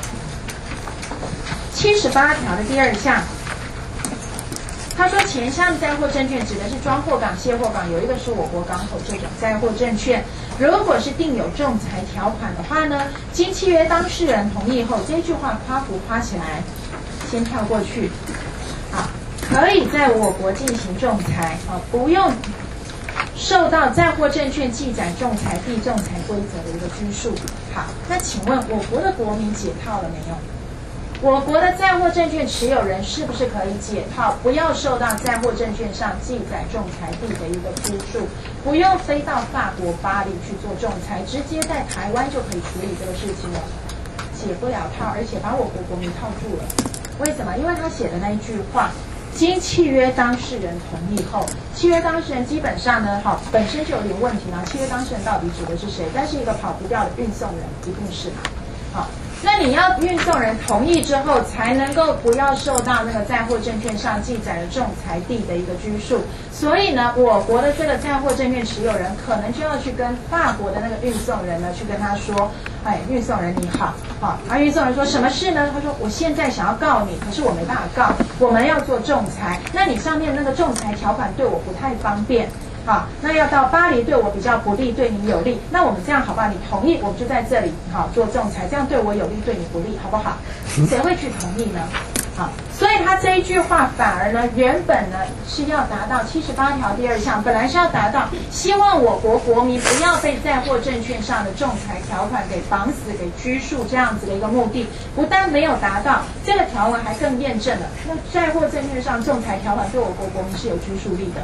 Speaker 1: 78条的第2项。他说前项载货证券指的是装货港、卸货港，有一个是我国港口这种载货证券，如果是订有仲裁条款的话呢，经契约当事人同意后，这句话夸胡夸起来，先跳过去可以在我国进行仲裁不用受到载货证券记载仲裁地仲裁规则的一个拘束。好，那请问我国的国民解套了没有？我国的载货证券持有人是不是可以解套，不要受到载货证券上记载仲裁地的一个拘束，不用飞到法国巴黎去做仲裁，直接在台湾就可以处理这个事情了？解不了套，而且把我国国民套住了。为什么？因为他写的那一句话，经契约当事人同意后，契约当事人基本上呢，本身就有点问题了。契约当事人到底指的是谁？但是一个跑不掉的运送人一定是嘛？那你要运送人同意之后，才能够不要受到那个载货证券上记载的仲裁地的一个拘束。所以呢，我国的这个载货证券持有人可能就要去跟法国的那个运送人呢，去跟他说，运送人你好，运送人说什么事呢？他说我现在想要告你，可是我没办法告，我们要做仲裁，那你上面那个仲裁条款对我不太方便。那要到巴黎对我比较不利，对你有利，那我们这样好不好？你同意，我们就在这里做仲裁，这样对我有利，对你不利，好不好？谁会去同意呢？所以他这一句话反而呢，原本呢是要达到78条第2项，本来是要达到希望我国国民不要被载货证券上的仲裁条款给绑死、给拘束这样子的一个目的，不但没有达到，这个条文还更验证了那载货证券上仲裁条款对我国国民是有拘束力的。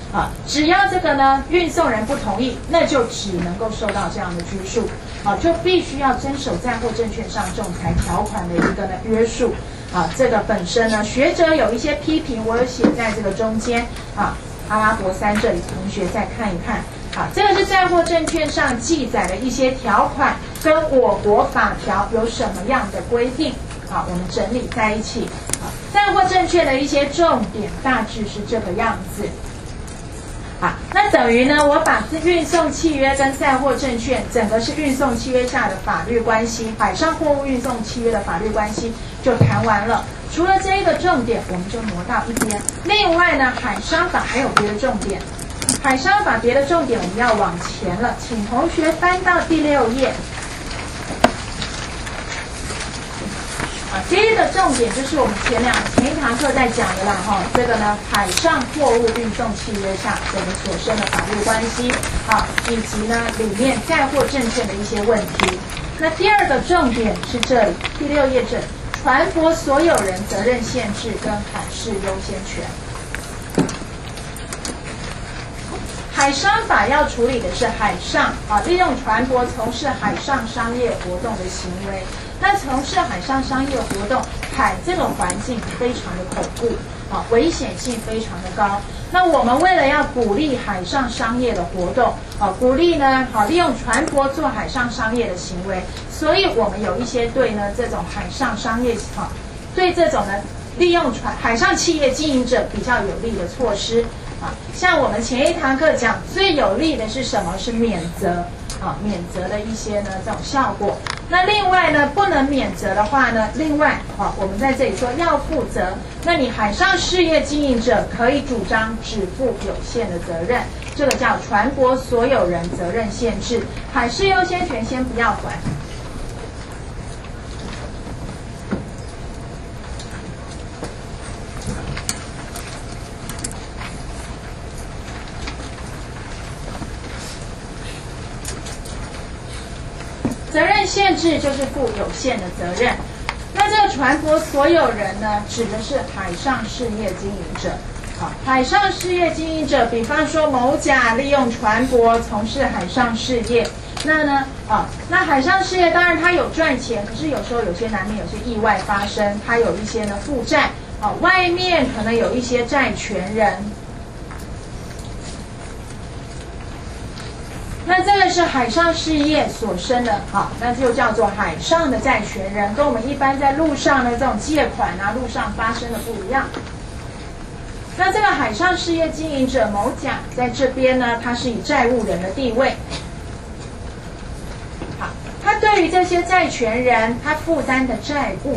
Speaker 1: 啊，只要这个呢运送人不同意，那就只能够受到这样的拘束，啊，就必须要遵守在货证券上仲裁条款的一个呢约束，啊，这个本身呢学者有一些批评，我有写在这个中间，啊，阿拉伯3这里同学再看一看，啊，这个是在货证券上记载的一些条款，跟我国法条有什么样的规定，啊，我们整理在一起，啊，在货证券的一些重点大致是这个样子。好，那等于呢，我把运送契约跟载货证券整个是运送契约下的法律关系，海上货物运送契约的法律关系就谈完了。除了这一个重点，我们就挪到一边。另外呢，海商法还有别的重点。海商法别的重点我们要往前了，请同学翻到第6页。第一个重点就是我们前一堂课在讲的啦哈，这个呢海上货物运送契约下我们所生的法律关系啊，以及呢里面载货证券的一些问题。那第二个重点是这里第6页这里，船舶所有人责任限制跟海事优先权。海商法要处理的是海上啊，利用船舶从事海上商业活动的行为。那从事海上商业活动，海这个环境非常的恐怖啊，危险性非常的高。那我们为了要鼓励海上商业的活动啊，鼓励呢利用船舶做海上商业的行为，所以我们有一些对呢这种海上商业对这种呢利用海上企业经营者比较有利的措施啊。像我们前一堂课讲最有利的是什么？是免责啊，免责的一些呢这种效果。那另外呢，不能免责的话呢，另外我们在这里说要负责。那你海上事业经营者可以主张只负有限的责任，这个叫船舶所有人责任限制。海事优先权先不要管。责任限制就是负有限的责任。那这个船舶所有人呢，指的是海上事业经营者。好，海上事业经营者，比方说某甲利用船舶从事海上事业，那呢，那海上事业当然它有赚钱，可是有时候有些难免有些意外发生，它有一些呢负债，外面可能有一些债权人。那这个是海上事业所生的，那就叫做海上的债权人，跟我们一般在路上的这种借款啊，路上发生的不一样。那这个海上事业经营者某甲在这边呢，他是以债务人的地位。好，他对于这些债权人，他负担的债务，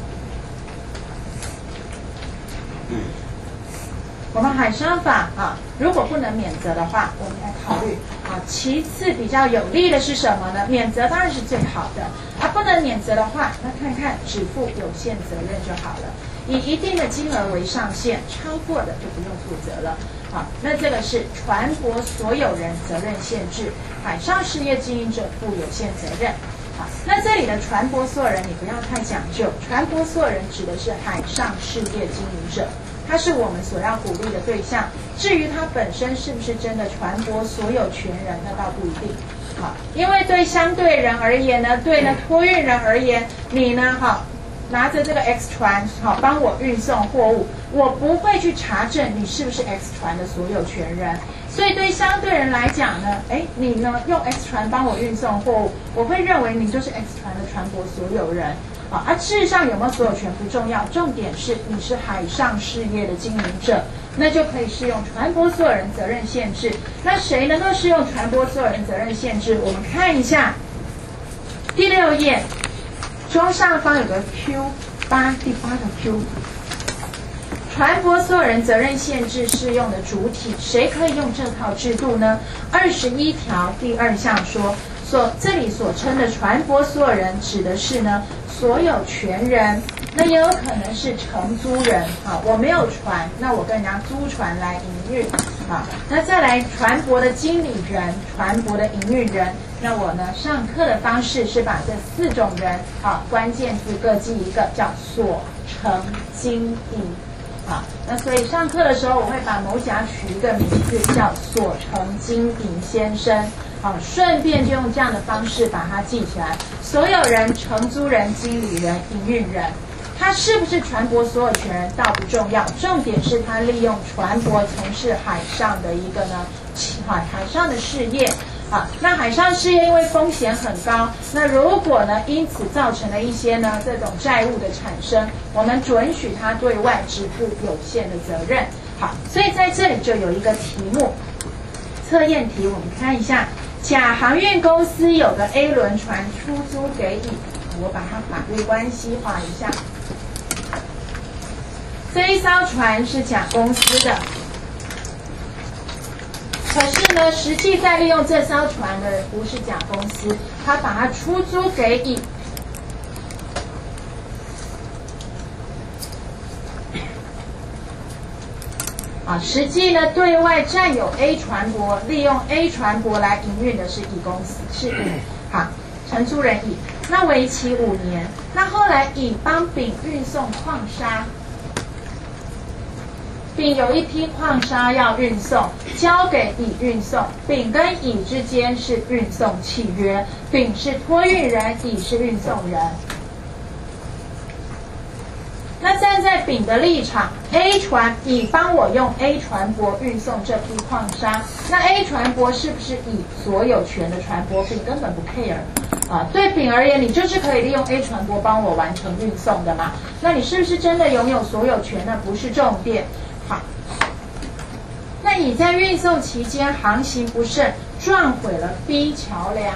Speaker 1: 我们海商法如果不能免责的话，我们来考虑其次比较有利的是什么呢？免责当然是最好的，不能免责的话，那看看只负有限责任就好了，以一定的金额为上限，超过的就不用负责了。那这个是船舶所有人责任限制，海上事业经营者负有限责任。那这里的船舶所有人你不要太讲究，船舶所有人指的是海上事业经营者。它是我们所要鼓励的对象，至于它本身是不是真的船舶所有权人，那倒不一定。因为对相对人而言呢，对呢托运人而言，你呢拿着这个 X 船帮我运送货物，我不会去查证你是不是 X 船的所有权人。所以对相对人来讲呢，你呢用 X 船帮我运送货物，我会认为你就是 X 船的船舶所有人。事实上有没有所有权不重要，重点是你是海上事业的经营者，那就可以适用船舶所有人责任限制。那谁能够适用船舶所有人责任限制？我们看一下第6页中上方有个 Q8， 第8个 Q， 船舶所有人责任限制适用的主体，谁可以用这套制度呢？21条第2项说，这里所称的船舶所有人指的是呢所有权人，那也有可能是承租人我没有船，那我跟人家租船来营运那再来船舶的经理人、船舶的营运人，那我呢上课的方式是把这4种人关键字各记一个，叫所承经营好，那所以上课的时候，我会把某甲取一个名字叫索成金银先生，好，顺便就用这样的方式把它记起来。所有人、承租人、经理人、营运人，他是不是船舶所有权人倒不重要，重点是他利用船舶从事海上的一个呢，海上的事业。好，那海上事业因为风险很高，那如果呢因此造成了一些呢这种债务的产生，我们准许他对外支付有限的责任。好，所以在这里就有一个题目，测验题，我们看一下，甲航运公司有个 A 轮船出租给乙，我把它法律关系画一下。这一艘船是甲公司的。可是呢，实际在利用这艘船的人不是甲公司，他把它出租给乙。实际呢，对外占有 A 船舶，利用 A 船舶来营运的是乙公司，是乙。好，承租人乙。那为期5年。那后来乙帮丙运送矿砂。丙有一批矿砂要运送，交给乙运送。丙跟乙之间是运送契约，丙是托运人，乙是运送人。那站在丙的立场 ，A 船乙帮我用 A 船舶运送这批矿砂，那 A 船舶是不是乙所有权的船舶？丙根本不 care。对丙而言，你就是可以利用 A 船舶帮我完成运送的嘛？那你是不是真的拥有所有权？那不是重点。好，那乙在运送期间航行不慎，撞毁了 B 桥梁。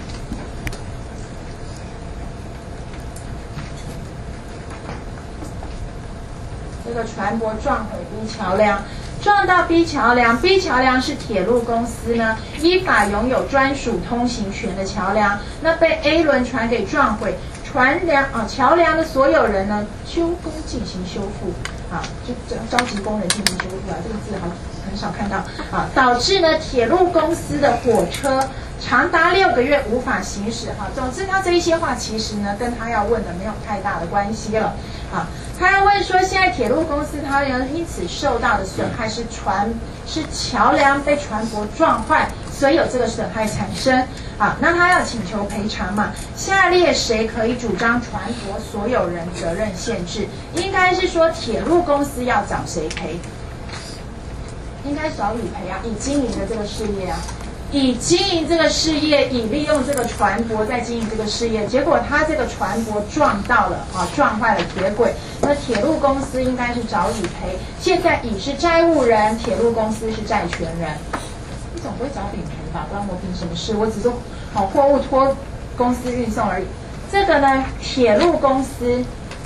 Speaker 1: 这个船舶撞毁 B 桥梁，撞到 B 桥梁 ，B 桥梁是铁路公司呢依法拥有专属通行权的桥梁，那被 A 轮船给撞毁，桥梁的所有人呢修工进行修复。就召集工人进行修复这个字很少看到导致呢铁路公司的火车长达6个月无法行驶总之他这一些话其实呢跟他要问的没有太大的关系了他要问说现在铁路公司他因此受到的损害是桥梁被船舶撞坏，所以有这个损害产生那他要请求赔偿嘛？下列谁可以主张船舶所有人责任限制？应该是说铁路公司要找谁赔？应该找乙赔乙经营的这个事业乙经营这个事业，乙利用这个船舶在经营这个事业，结果他这个船舶撞到了撞坏了铁轨，那铁路公司应该是找乙赔。现在乙是债务人，铁路公司是债权人。你总不会找丙赔吧？关我凭什么事？我只是货物托公司运送而已。这个呢，铁路公司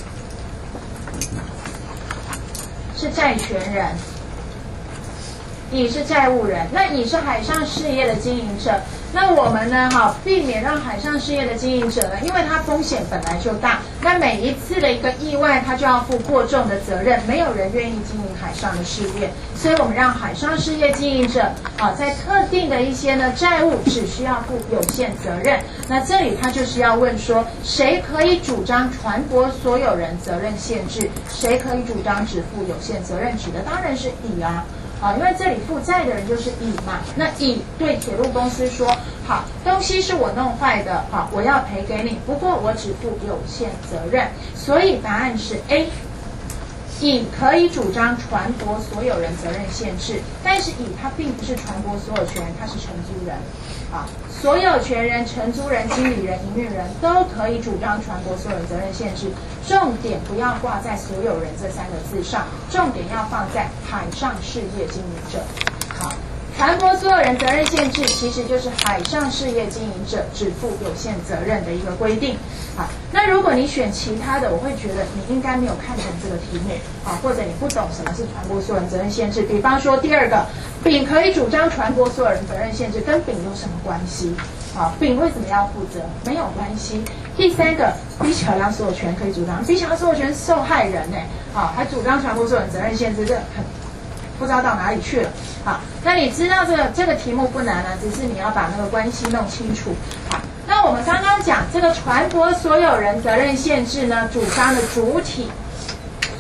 Speaker 1: 是债权人，乙是债务人。那乙是海上事业的经营者。那我们呢，避免让海上事业的经营者呢，因为它风险本来就大，那每一次的一个意外，他就要负过重的责任，没有人愿意经营海上的事业，所以我们让海上事业经营者在特定的一些呢债务只需要负有限责任。那这里他就是要问说，谁可以主张船舶所有人责任限制？谁可以主张只负有限责任？指的当然是乙因为这里负债的人就是乙嘛，那乙对铁路公司说，好，东西是我弄坏的，我要赔给你，不过我只负有限责任，所以答案是 A。乙可以主张船舶所有人责任限制，但是乙他并不是船舶所有权人，他是承租人所有权人、承租人、经理人、营运人都可以主张船舶所有人责任限制，重点不要挂在所有人这3个字上，重点要放在海上事业经营者。船舶所有人责任限制其实就是海上事业经营者只负有限责任的一个规定。那如果你选其他的，我会觉得你应该没有看懂这个题目或者你不懂什么是船舶所有人责任限制。比方说第2个，丙可以主张船舶所有人责任限制，跟丙有什么关系？丙为什么要负责？没有关系。第3个 ，B 桥梁所有权可以主张，B 桥梁所有权是受害人还主张船舶所有人责任限制，这很不知道到哪里去了。那你知道这个题目不难只是你要把那个关系弄清楚。那我们刚刚讲这个船舶所有人责任限制呢，主张的主体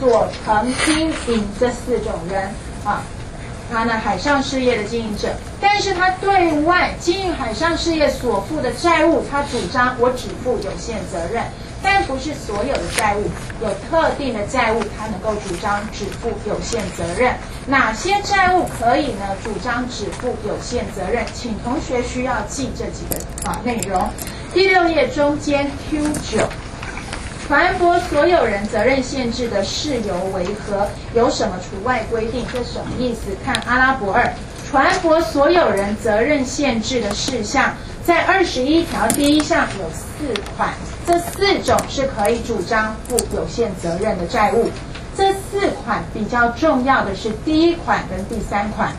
Speaker 1: 所成经营这4种人啊。他呢，海上事业的经营者，但是他对外经营海上事业所负的债务，他主张我只负有限责任，但不是所有的债务，有特定的债务他能够主张只负有限责任。哪些债务可以呢主张只负有限责任？请同学需要记这几个内容。第6页中间 Q9。船舶所有人责任限制的事由为何？有什么除外规定？这什么意思？看阿拉伯2，船舶所有人责任限制的事项，在21条第1项有4款，这4种是可以主张负有限责任的债务。这4款比较重要的是第1款跟第3款。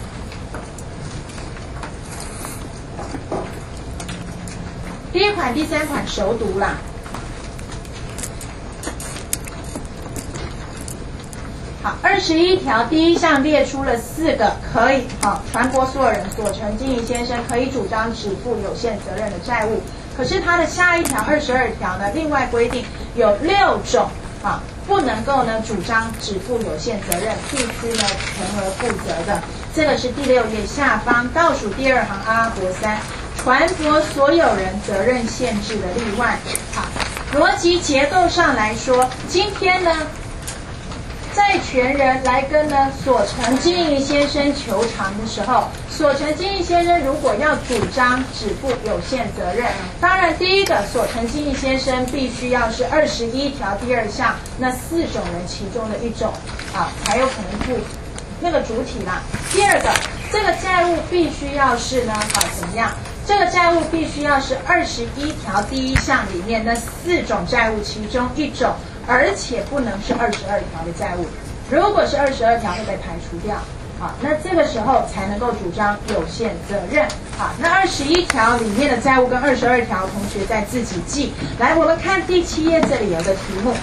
Speaker 1: 第1款、第3款熟读啦。好，21条第1项列出了4个可以船舶所有人所成经营先生可以主张只负有限责任的债务。可是它的下一条22条呢，另外规定有6种不能够呢主张只负有限责任，必须呢全额负责的。这个是第6页下方倒数第2行阿拉伯3，船舶所有人责任限制的例外。好，逻辑结构上来说，今天呢债权人来跟呢所成经营先生求偿的时候，所成经营先生如果要主张只负有限责任，当然第一个所成经营先生必须要是21条第2项那4种人其中的1种才有可能负那个主体啦。第二个，这个债务必须要是呢怎么样？这个债务必须要是21条第1项里面那4种债务其中1种。而且不能是22条的债务，如果是22条会被排除掉，那这个时候才能够主张有限责任。那21条里面的债务跟22条，同学再自己记。来，我们看第7页，这里有个题目，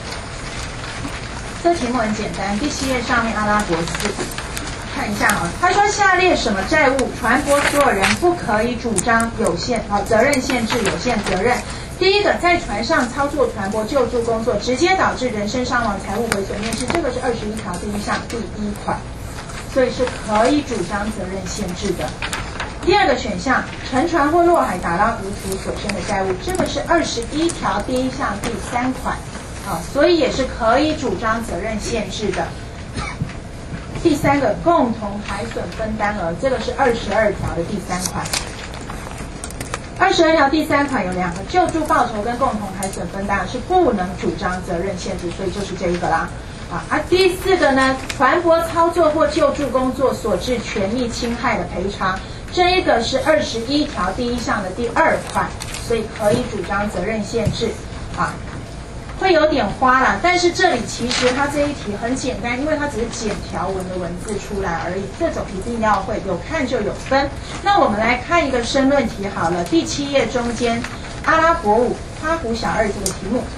Speaker 1: 这题目很简单，第7页上面阿拉伯4，看一下他说下列什么债务，船舶所有人不可以主张有限责任限制有限责任？第一个，在船上操作船舶救助工作，直接导致人身伤亡、财物毁损灭失，这个是21条第1项第1款，所以是可以主张责任限制的。第二个选项，沉船或落海打捞移除所生的债务，这个是21条第1项第3款，所以也是可以主张责任限制的。第3个，共同海损分担额，这个是22条的第3款。22条第3款有2个，救助报酬跟共同海损分担是不能主张责任限制，所以就是这一个啦。第4个呢，船舶操作或救助工作所致权益侵害的赔偿，这一个是21条第1项的第2款，所以可以主张责任限制。会有点花啦，但是这里其实它这一题很简单，因为它只是简条文的文字出来而已，这种一定要会，有看就有分。那我们来看一个申论题好了，第7页中间阿拉伯5花鼓小2这个题目。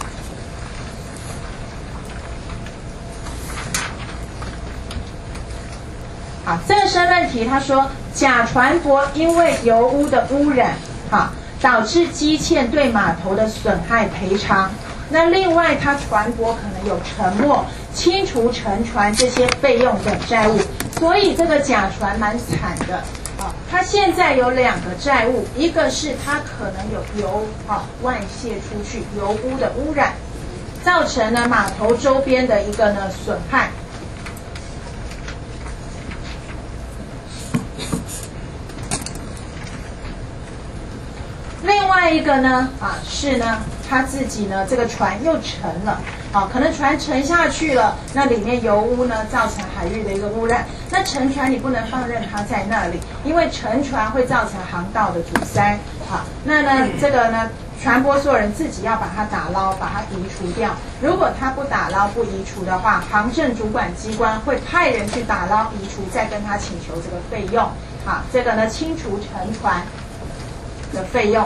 Speaker 1: 好，这个申论题他说，甲船舶因为油污的污染导致积欠对码头的损害赔偿。那另外，它船舶可能有沉没、清除沉船这些费用等债务，所以这个甲船蛮惨的。它现在有2个债务，一个是它可能有油外泄出去，油污的污染，造成了码头周边的一个呢损害。另外一个呢是呢他自己呢这个船又沉了可能船沉下去了，那里面油污呢造成海域的一个污染。那沉船你不能放任它在那里，因为沉船会造成航道的阻塞那呢这个呢船舶所有人自己要把它打捞，把它移除掉。如果他不打捞不移除的话，航政主管机关会派人去打捞移除，再跟他请求这个费用这个呢清除沉船的费用。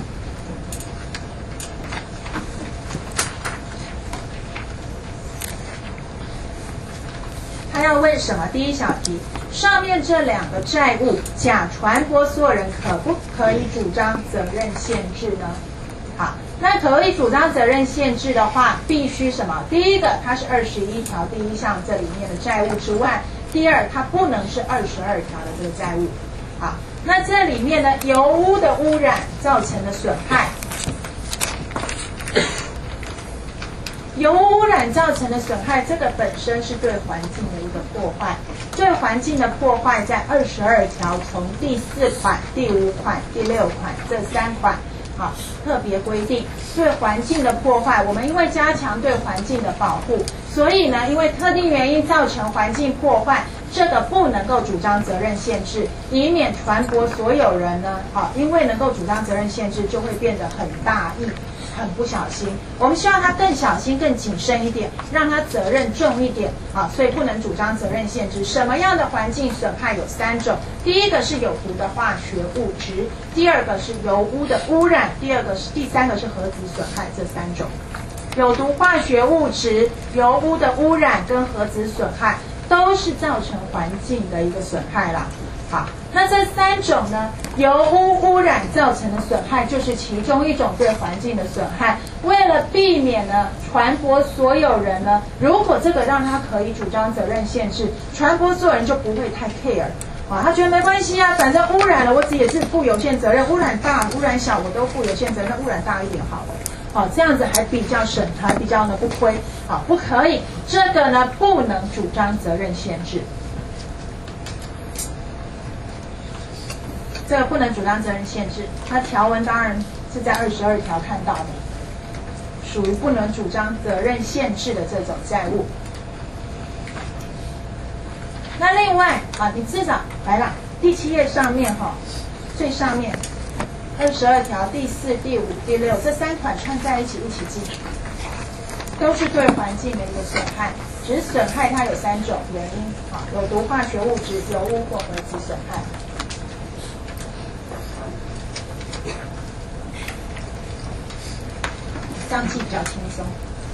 Speaker 1: 他要问什么？第一小题，上面这2个债务，甲船舶所有人可不可以主张责任限制呢？ 那可以主张责任限制的话，必须什么？第一个，它是21条第一项这里面的债务之外；第二，它不能是22条的这个债务。好，那这里面呢，油污的污染造成的损害，油污染造成的损害，这个本身是对环境的一个破坏。对环境的破坏，在22条从第4款、第5款、第6款这3款。好，特别规定对环境的破坏，我们因为加强对环境的保护，所以呢，因为特定原因造成环境破坏，这个不能够主张责任限制，以免船舶所有人呢，好，因为能够主张责任限制，就会变得很大意。很不小心，我们希望他更小心、更谨慎一点，让他责任重一点啊，所以不能主张责任限制。什么样的环境损害有3种？第一个是有毒的化学物质，第二个是油污的污染，第三个是核子损害，这3种。有毒化学物质、油污的污染跟核子损害，都是造成环境的一个损害啦。好，那这3种呢，油污污染造成的损害就是其中一种对环境的损害。为了避免呢，船舶所有人呢，如果这个让他可以主张责任限制，船舶所有人就不会太 care 啊，他觉得没关系啊，反正污染了我也是负有限责任，污染大污染小我都负有限责任，污染大一点好了。哦，这样子还比较省，还比较呢不亏。好，不可以，这个呢不能主张责任限制。这个不能主张责任限制，它条文当然是在22条看到的，属于不能主张责任限制的这种债务。那另外啊，你至少来了，第7页上面哈，最上面22条第4、第5、第6这3款串在一起记，都是对环境的一个损害，只是损害它有3种原因啊，有毒化学物质、油污或核子损害。这样记比较轻松。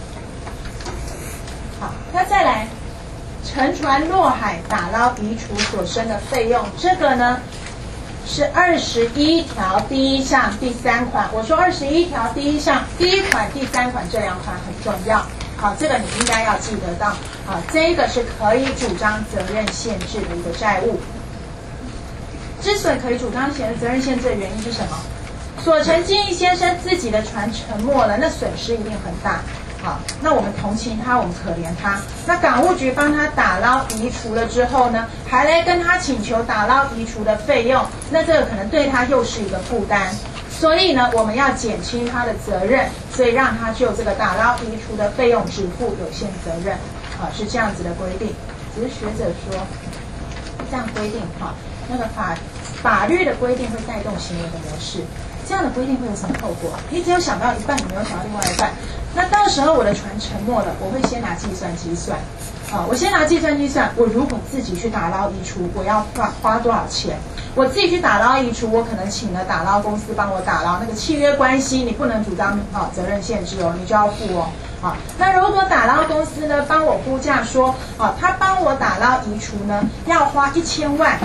Speaker 1: 好，那再来，沉船落海打捞移除所生的费用，这个呢是21条第1项第3款。我说21条第1项第1款、第3款这2款很重要。好，这个你应该要记得到。好，这个是可以主张责任限制的一个债务。之所以可以主张责任限制的原因是什么？所成金义先生自己的船沉没了，那损失一定很大。好，那我们同情他，我们可怜他。那港务局帮他打捞移除了之后呢，还来跟他请求打捞移除的费用，那这个可能对他又是一个负担。所以呢，我们要减轻他的责任，所以让他就这个打捞移除的费用只负有限责任。啊，是这样子的规定。只是学者说，这样规定哈，那个法律的规定会带动行为的模式。这样的规定会有什么后果？你只有想到一半，你没有想到另外一半。那到时候我的船沉没了，我会先拿计算机算。我先拿计算机算，我如果自己去打捞移除，我要花多少钱？我自己去打捞移除，我可能请了打捞公司帮我打捞，那个契约关系你不能主张责任限制哦，你就要付哦。那如果打捞公司呢帮我估价说，他帮我打捞移除呢要花1000万。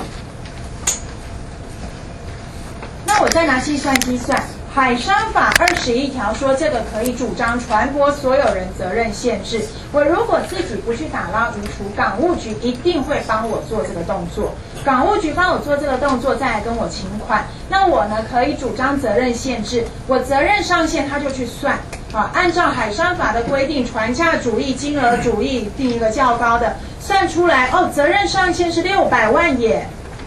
Speaker 1: 那我再拿计算机算，海商法21条说这个可以主张船舶所有人责任限制。我如果自己不去打捞移除，港务局一定会帮我做这个动作。港务局帮我做这个动作，再来跟我请款。那我呢可以主张责任限制，我责任上限他就去算。按照海商法的规定，船价主义、金额主义定一个较高的，算出来责任上限是600万耶。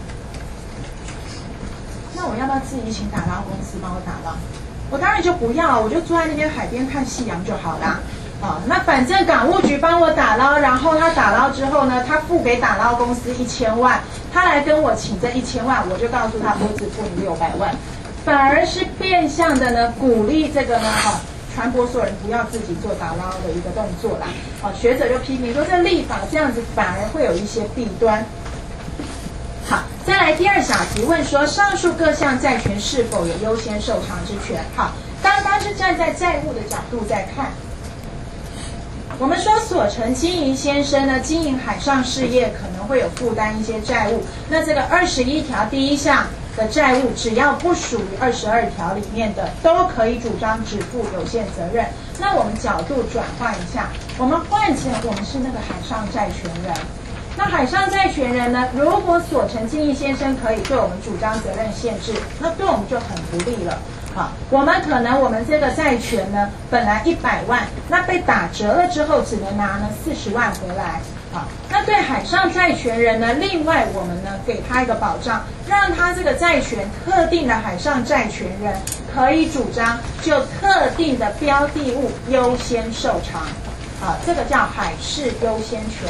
Speaker 1: 那我要不要自己请打捞公司帮我打捞？我当然就不要，我就坐在那边海边看夕阳就好啦。那反正港务局帮我打捞，然后他打捞之后呢，他付给打捞公司1000万，他来跟我请这1000万，我就告诉他我只付你600万，反而是变相的呢鼓励这个呢船舶所有人不要自己做打捞的一个动作啦。学者就批评说这立法这样子反而会有一些弊端。好，再来第2小题问说，上述各项债权是否有优先受偿之权？好，刚刚是站在债务的角度在看。我们说所成经营先生呢，经营海上事业可能会有负担一些债务。那这个21条第1项的债务，只要不属于22条里面的，都可以主张只负有限责任。那我们角度转换一下，我们换成我们是那个海上债权人。那海上债权人呢，如果所成敬义先生可以对我们主张责任限制，那对我们就很不利了。我们可能我们这个债权呢，本来100万，那被打折了之后，只能拿呢40万回来。那对海上债权人呢，另外我们呢给他一个保障，让他这个债权特定的海上债权人可以主张就特定的标的物优先受偿。这个叫海事优先权。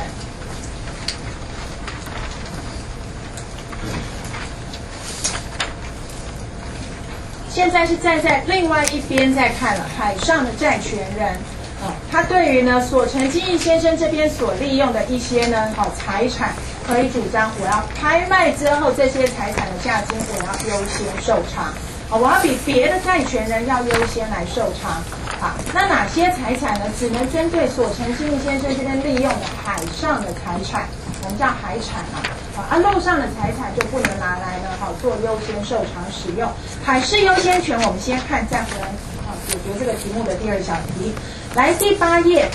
Speaker 1: 现在是站在另外一边在看了海上的债权人，他对于呢所成敬义先生这边所利用的一些呢财产，可以主张我要拍卖之后这些财产的价金我要优先受偿，我要比别的债权人要优先来受偿。那哪些财产呢？只能针对所成敬义先生这边利用的海上的财产，我们叫海产陆上的财产就不能拿来呢做优先受偿使用。海事优先权，我们先看这样子来解决这个题目的第2小题。来第8页，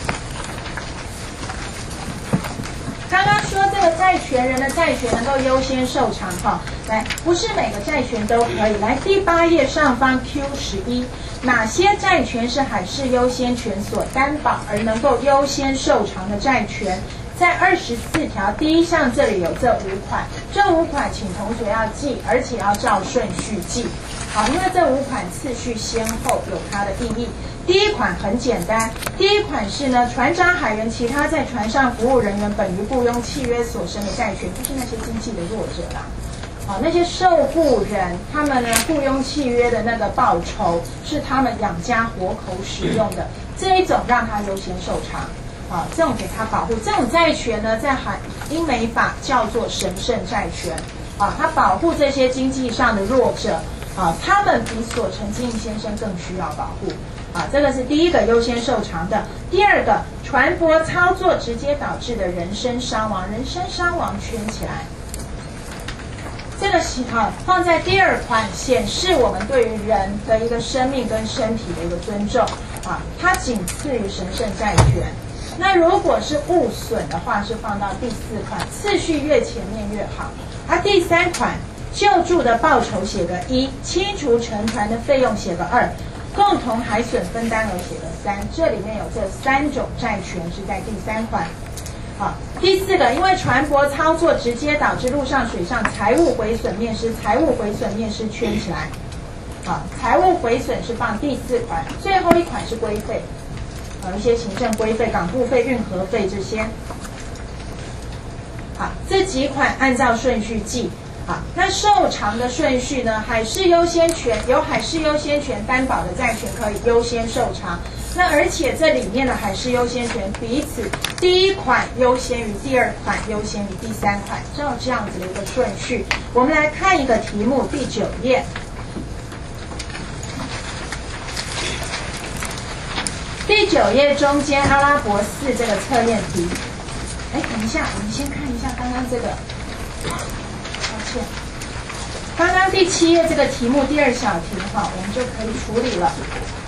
Speaker 1: 刚刚说这个债权人的债权能够优先受偿来，不是每个债权都可以。来第8页上方 Q11， 哪些债权是海事优先权所担保而能够优先受偿的债权？在24条第1项这里有这5款，这5款请同学要记，而且要照顺序记。因为这5款次序先后有它的意义。第1款很简单，第1款是呢，船长、海员、其他在船上服务人员本于雇佣契约所生的债权，就是那些经济的弱者啦。那些受雇人他们呢雇佣契约的那个报酬是他们养家活口使用的，这一种让他优先受偿。这种给他保护，这种债权呢，在英美法叫做神圣债权。它保护这些经济上的弱者，他们比所成敬义先生更需要保护。这个是第一个优先受偿的。第2个，船舶操作直接导致的人身伤亡，人身伤亡圈起来。这个放在第2款，显示我们对于人的一个生命跟身体的一个尊重。它仅次于神圣债权。那如果是物损的话，是放到第4款，次序越前面越好。第3款，救助的报酬写个1，清除沉船的费用写个2，共同海损分担额写个3。这里面有这3种债权是在第3款。第4个，因为船舶操作直接导致陆上水上财物毁损灭失，财物毁损灭失圈起来。财物毁损是放第4款。最后一款是规费。一些行政规费、港部费、运河费这些。这几款按照顺序记。那受偿的顺序呢？海事优先权，有海事优先权担保的债权可以优先受偿。那而且这里面的海事优先权彼此，第1款优先于第2款，优先于第3款，照这样子的一个顺序。我们来看一个题目，第9页。第9页中间阿拉伯4这个测验题，等一下，我们先看一下刚刚这个，抱歉，刚刚第7页这个题目第2小题我们就可以处理了。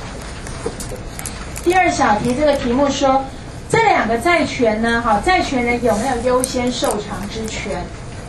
Speaker 1: 第2小题这个题目说，这2个债权呢，债权人有没有优先受偿之权？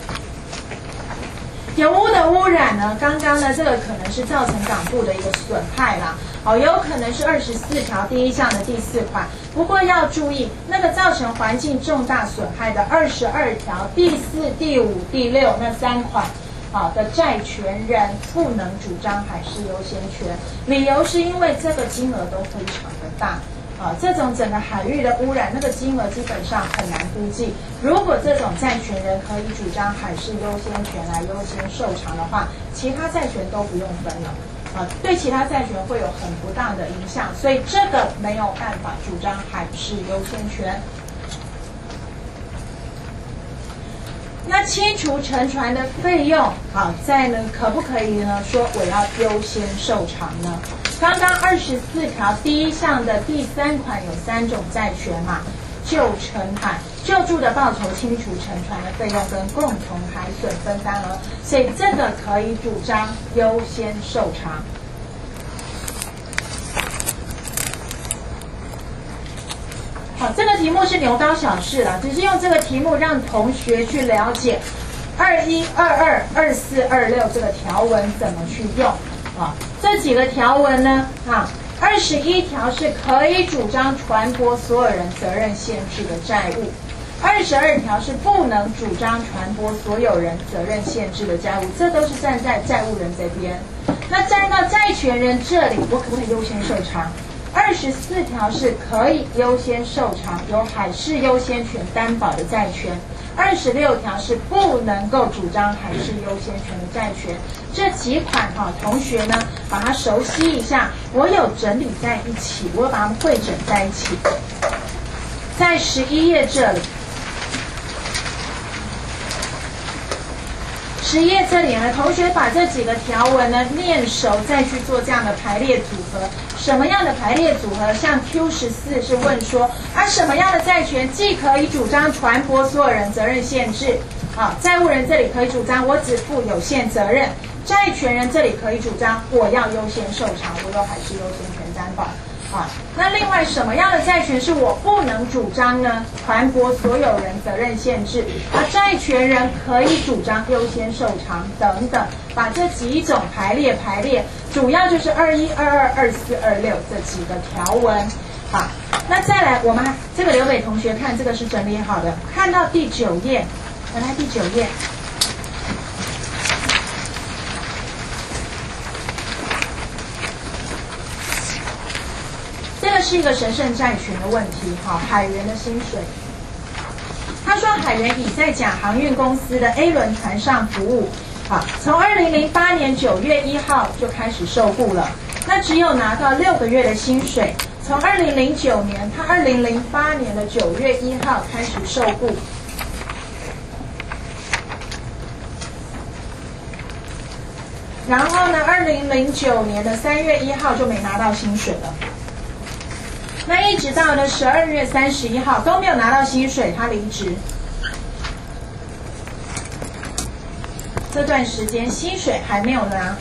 Speaker 1: 油污的污染呢，刚刚呢这个可能是造成港部的一个损害啦。有可能是24条第1项的第4款，不过要注意，那个造成环境重大损害的22条第4、第5、第6那3款的债权人不能主张海事优先权，理由是因为这个金额都非常的大。这种整个海域的污染，那个金额基本上很难估计。如果这种债权人可以主张海事优先权来优先受偿的话，其他债权都不用分了。对其他债权会有很不当的影响，所以这个没有办法主张海事优先权。那清除沉船的费用，在呢可不可以呢说我要优先受偿呢？刚刚24条第1项的第3款有3种债权嘛， 救承海救助的报酬清除沉船的费用跟共同海损分担额，所以这个可以主张优先受偿。好，这个题目是牛刀小试啦，只是用这个题目让同学去了解21、22、24、26这个条文怎么去用啊？这几个条文呢，21条是可以主张船舶所有人责任限制的债务，22条是不能主张船舶所有人责任限制的债务，这都是站在债务人这边。那站到债权人这里，我可不可以优先受偿？24条是可以优先受偿由海事优先权担保的债权，26条是不能够主张海事优先权的债权。这几款同学呢，把它熟悉一下，我有整理在一起，我有把它们汇整在一起，在11页这里。11页这里呢，同学把这几个条文呢念熟，再去做这样的排列组合。什么样的排列组合？像 Q14 是问说，什么样的债权既可以主张船舶所有人责任限制，债务人这里可以主张我只负有限责任，债权人这里可以主张我要优先受偿，我有海事优先权担保。那另外什么样的债权是我不能主张呢？船舶所有人责任限制，债权人可以主张优先受偿等等，把这几种排列，主要就是21、22、24、26这几个条文。好，那再来我们这个刘北同学看这个是整理好的，看到第9页，来第9页。这个是一个神圣债权的问题，海员的薪水。他说海员已在甲航运公司的 A 轮船上服务，从2008年9月1号就开始受雇了，那只有拿到6个月的薪水。从2009年，他2008年的9月1号开始受雇。然后呢，2009年的3月1号就没拿到薪水了。那一直到呢12月31号都没有拿到薪水，他离职。这段时间薪水还没有拿。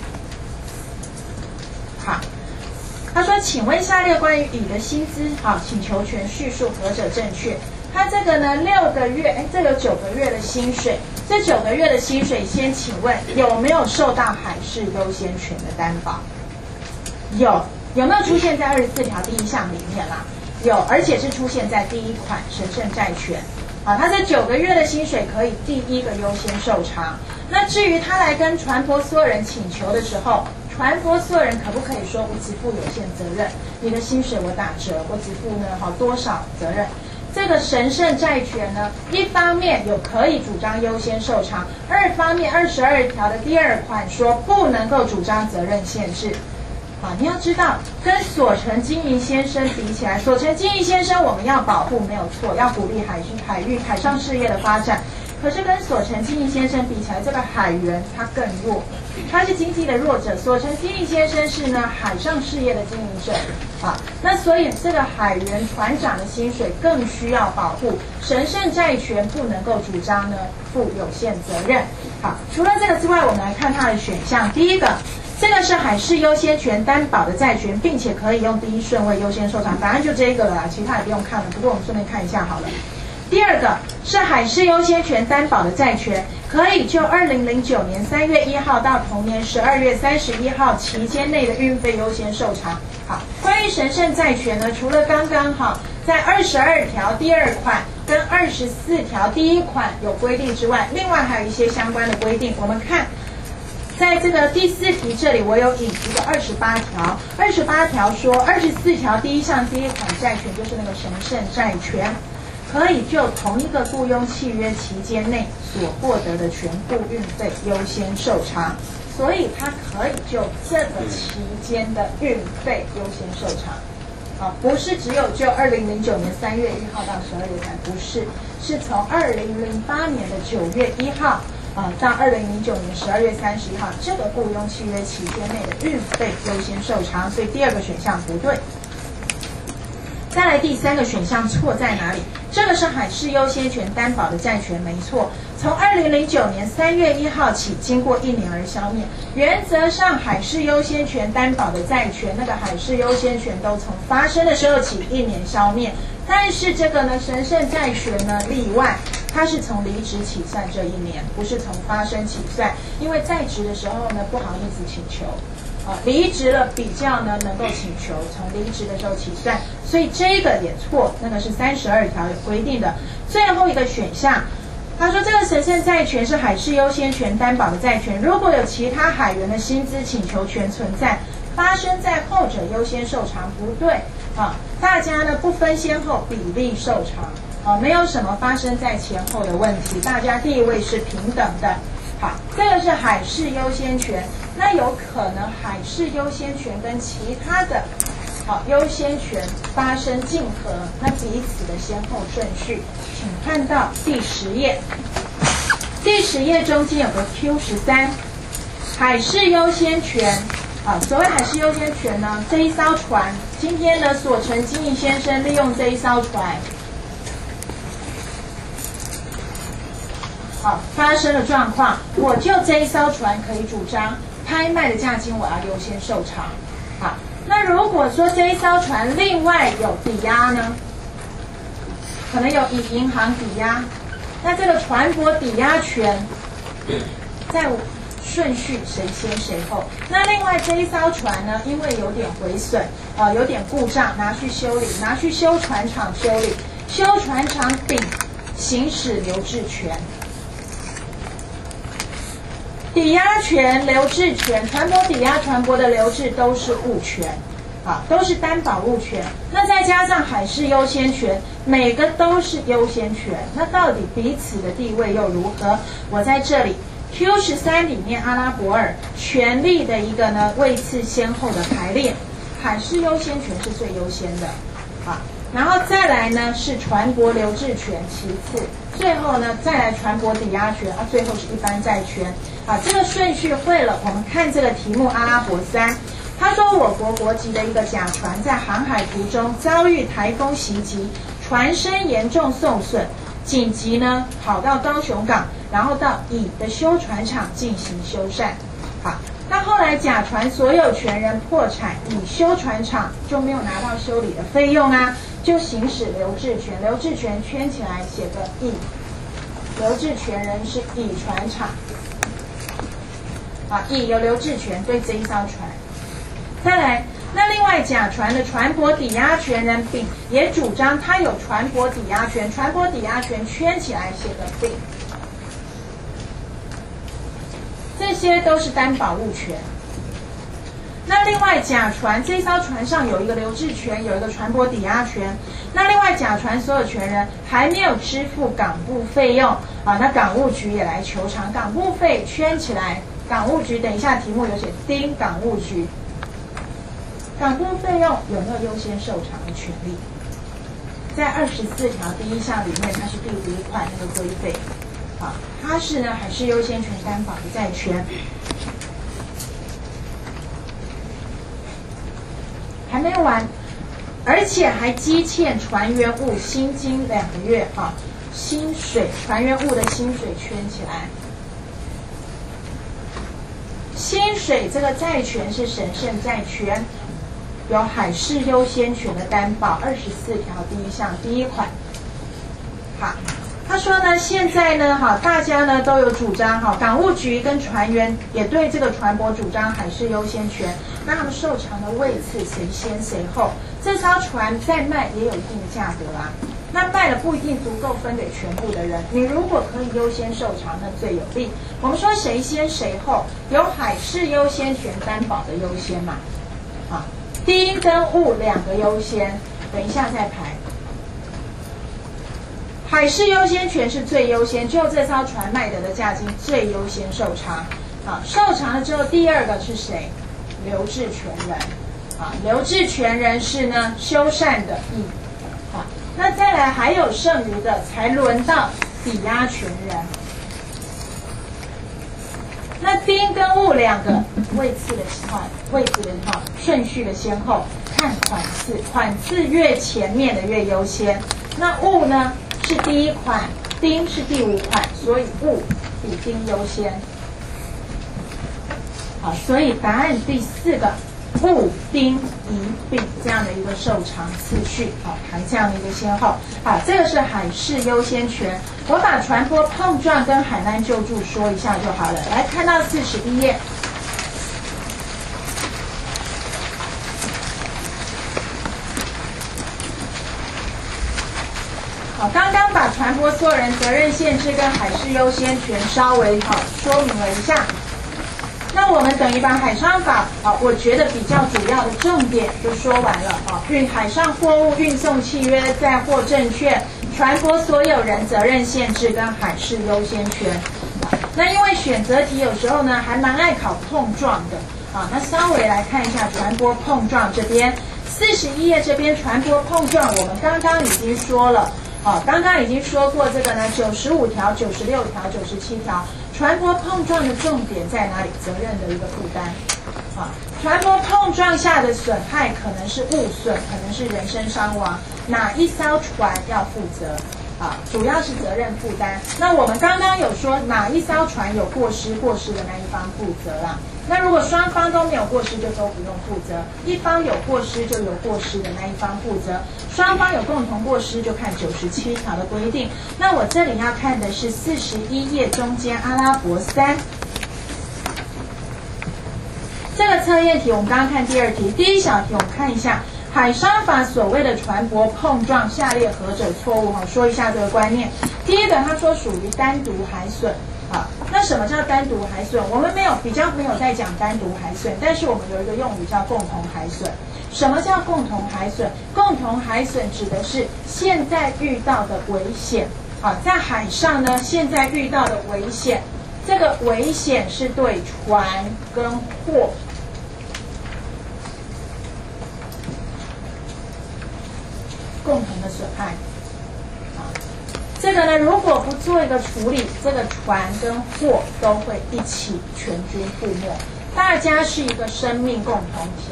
Speaker 1: 好，他说：“请问下列关于乙的薪资请求权叙述何者正确？”他这个呢6个月，这有9个月的薪水，这9个月的薪水，先请问有没有受到海事优先权的担保？有没有出现在24条第1项里面啦？有，而且是出现在第1款神圣债权。他这9个月的薪水可以第1个优先受偿。那至于他来跟船舶所有人请求的时候，船舶所有人可不可以说我只负有限责任？你的薪水我打折，我只负呢多少责任？这个神圣债权呢，一方面有可以主张优先受偿，二方面22条的第2款说不能够主张责任限制。你要知道，跟所成经营先生比起来，所成经营先生我们要保护没有错，要鼓励海上事业的发展。可是跟所成经营先生比起来，这个海员他更弱，他是经济的弱者。所成经营先生是呢海上事业的经营者，那所以这个海员船长的薪水更需要保护。神圣债权不能够主张呢负有限责任。好，除了这个之外，我们来看它的选项。第一个，这个是海事优先权担保的债权，并且可以用第1顺位优先受偿，答案就这个了啦，其他也不用看了。不过我们顺便看一下好了。第2个是海事优先权担保的债权，可以就2009年3月1号到同年12月31号期间内的运费优先受偿。好，关于神圣债权呢，除了刚刚在22条第2款跟24条第1款有规定之外，另外还有一些相关的规定。我们看在这个第4题这里，我有引一个28条。28条说24条第1项第1款债权就是那个神圣债权，可以就同一个雇佣契约期间内所获得的全部运费优先受偿，所以它可以就这个期间的运费优先受偿。不是只有就2009年3月1号到12月3，不是，是从2008年的9月1号到2009年12月31号这个雇佣契约期间内的运费优先受偿，所以第2个选项不对。 再来第3个选项错在哪里？这个是海事优先权担保的债权，没错。从2009年3月1号起，经过1年而消灭。原则上，海事优先权担保的债权，那个海事优先权都从发生的时候起1年消灭。但是这个呢，神圣债权呢例外，它是从离职起算这1年，不是从发生起算。因为在职的时候呢，不好意思请求。离职了比较呢能够请求从离职的时候起算，所以这个也错，那个是32条有规定的。最后一个选项，他说这个神圣债权是海事优先权担保的债权，如果有其他海员的薪资请求权存在，发生在后者优先受偿，不对啊，大家呢不分先后，比例受偿没有什么发生在前后的问题，大家地位是平等的。好，这个是海事优先权。那有可能海事优先权跟其他的优先权发生竞合，那彼此的先后顺序，请看到第10页。第10页中间有个 Q13， 海事优先权所谓海事优先权呢，这一艘船，今天呢索成金义先生利用这一艘船。发生了状况，我就这一艘船可以主张拍卖的价金我要优先受偿。好，那如果说这一艘船另外有抵押呢，可能有以银行抵押，那这个船舶抵押权在顺序谁先谁后。那另外这一艘船呢，因为有点毁损有点故障，拿去修理，拿去修船厂修理，修船厂丙行使留置权。抵押权、留置权，船舶抵押、船舶的留置都是物权，都是担保物权。那再加上海事优先权，每个都是优先权。那到底彼此的地位又如何？我在这里 Q13里面阿拉伯尔权利的一个呢位次先后的排列，海事优先权是最优先的，然后再来呢是船舶留置权其次，最后呢再来船舶抵押权最后是一般债权。这个顺序会了，我们看这个题目阿拉伯3，他说我国国籍的一个甲船在航海途中遭遇台风袭击，船身严重受损，紧急呢跑到高雄港，然后到乙的修船厂进行修缮。好，那后来甲船所有权人破产，乙修船厂就没有拿到修理的费用就行使留置权，留置权圈起来写个乙，留置权人是乙船厂。乙有留置权对这一艘船。再来，那另外甲船的船舶抵押权人丙也主张他有船舶抵押权，船舶抵押权圈起来写个丙。这些都是担保物权。那另外甲船这艘船上有一个留置权，有一个船舶抵押权。那另外甲船所有权人还没有支付港务费用那港务局也来求偿，港务费圈起来。港务局等一下题目有写丁港务局，港务费用有没有优先受偿的权利？在24条第1项里面，它是第5款那个规费，它是呢海事优先权担保的债权。还没有完，而且还积欠船员务薪金2个月薪水船员务的薪水圈起来。薪水这个债权是神圣债权，有海事优先权的担保，24条第1项第1款。好，他说呢，现在呢，大家呢都有主张，港务局跟船员也对这个船舶主张海事优先权，那他们受偿的位次谁先谁后？这艘船再卖也有一定的价格那卖了不一定足够分给全部的人，你如果可以优先受偿，那最有利。我们说谁先谁后，有海事优先权担保的优先嘛，丁跟物2个优先，等一下再排。海事优先权是最优先，就这艘船卖得的价金最优先受偿。受偿了之后，第2个是谁？留置权人。留置权人是呢修缮的乙。那再来还有剩余的，才轮到抵押权人。 那丁跟戊两个位置的顺序的先后，看款次越前面的越优先。那戊呢是第一款，丁是第5款，所以戊比丁优先。好，所以答案第4个。戊丁乙丙这样的一个受偿次序，好，排这样的一个先后，好，这个是海事优先权。我把船舶碰撞跟海难救助说一下就好了。来看到41页，好，刚刚把船舶所有人责任限制跟海事优先权稍微说明了一下。那我们等于把海商法我觉得比较主要的重点就说完了海上货物运送契约、载货证券、船舶所有人责任限制跟海事优先权。那因为选择题有时候呢还蛮爱考碰撞的那稍微来看一下船舶碰撞这边，41页这边船舶碰撞，我们刚刚已经说了刚刚已经说过这个呢，95条、96条、97条。船舶碰撞的重点在哪里？责任的一个负担船舶碰撞下的损害可能是物损，可能是人身伤亡，哪一艘船要负责主要是责任负担。那我们刚刚有说哪一艘船有过失，过失的那一方负责啦。那如果双方都没有过失，就都不用负责；一方有过失，就有过失的那一方负责。双方有共同过失，就看97条的规定。那我这里要看的是41页中间阿拉伯3这个测验题。我们刚刚看第2题，第一小题我们看一下海商法所谓的船舶碰撞，下列何者错误？说一下这个观念。第一个，他说属于单独海损那什么叫单独海损？我们比较没有在讲单独海损，但是我们有一个用语叫共同海损。什么叫共同海损？共同海损指的是现在遇到的危险在海上呢，现在遇到的危险，这个危险是对船跟货共同的损害这个呢，如果不做一个处理，这个船跟货都会一起全军覆没。大家是一个生命共同体。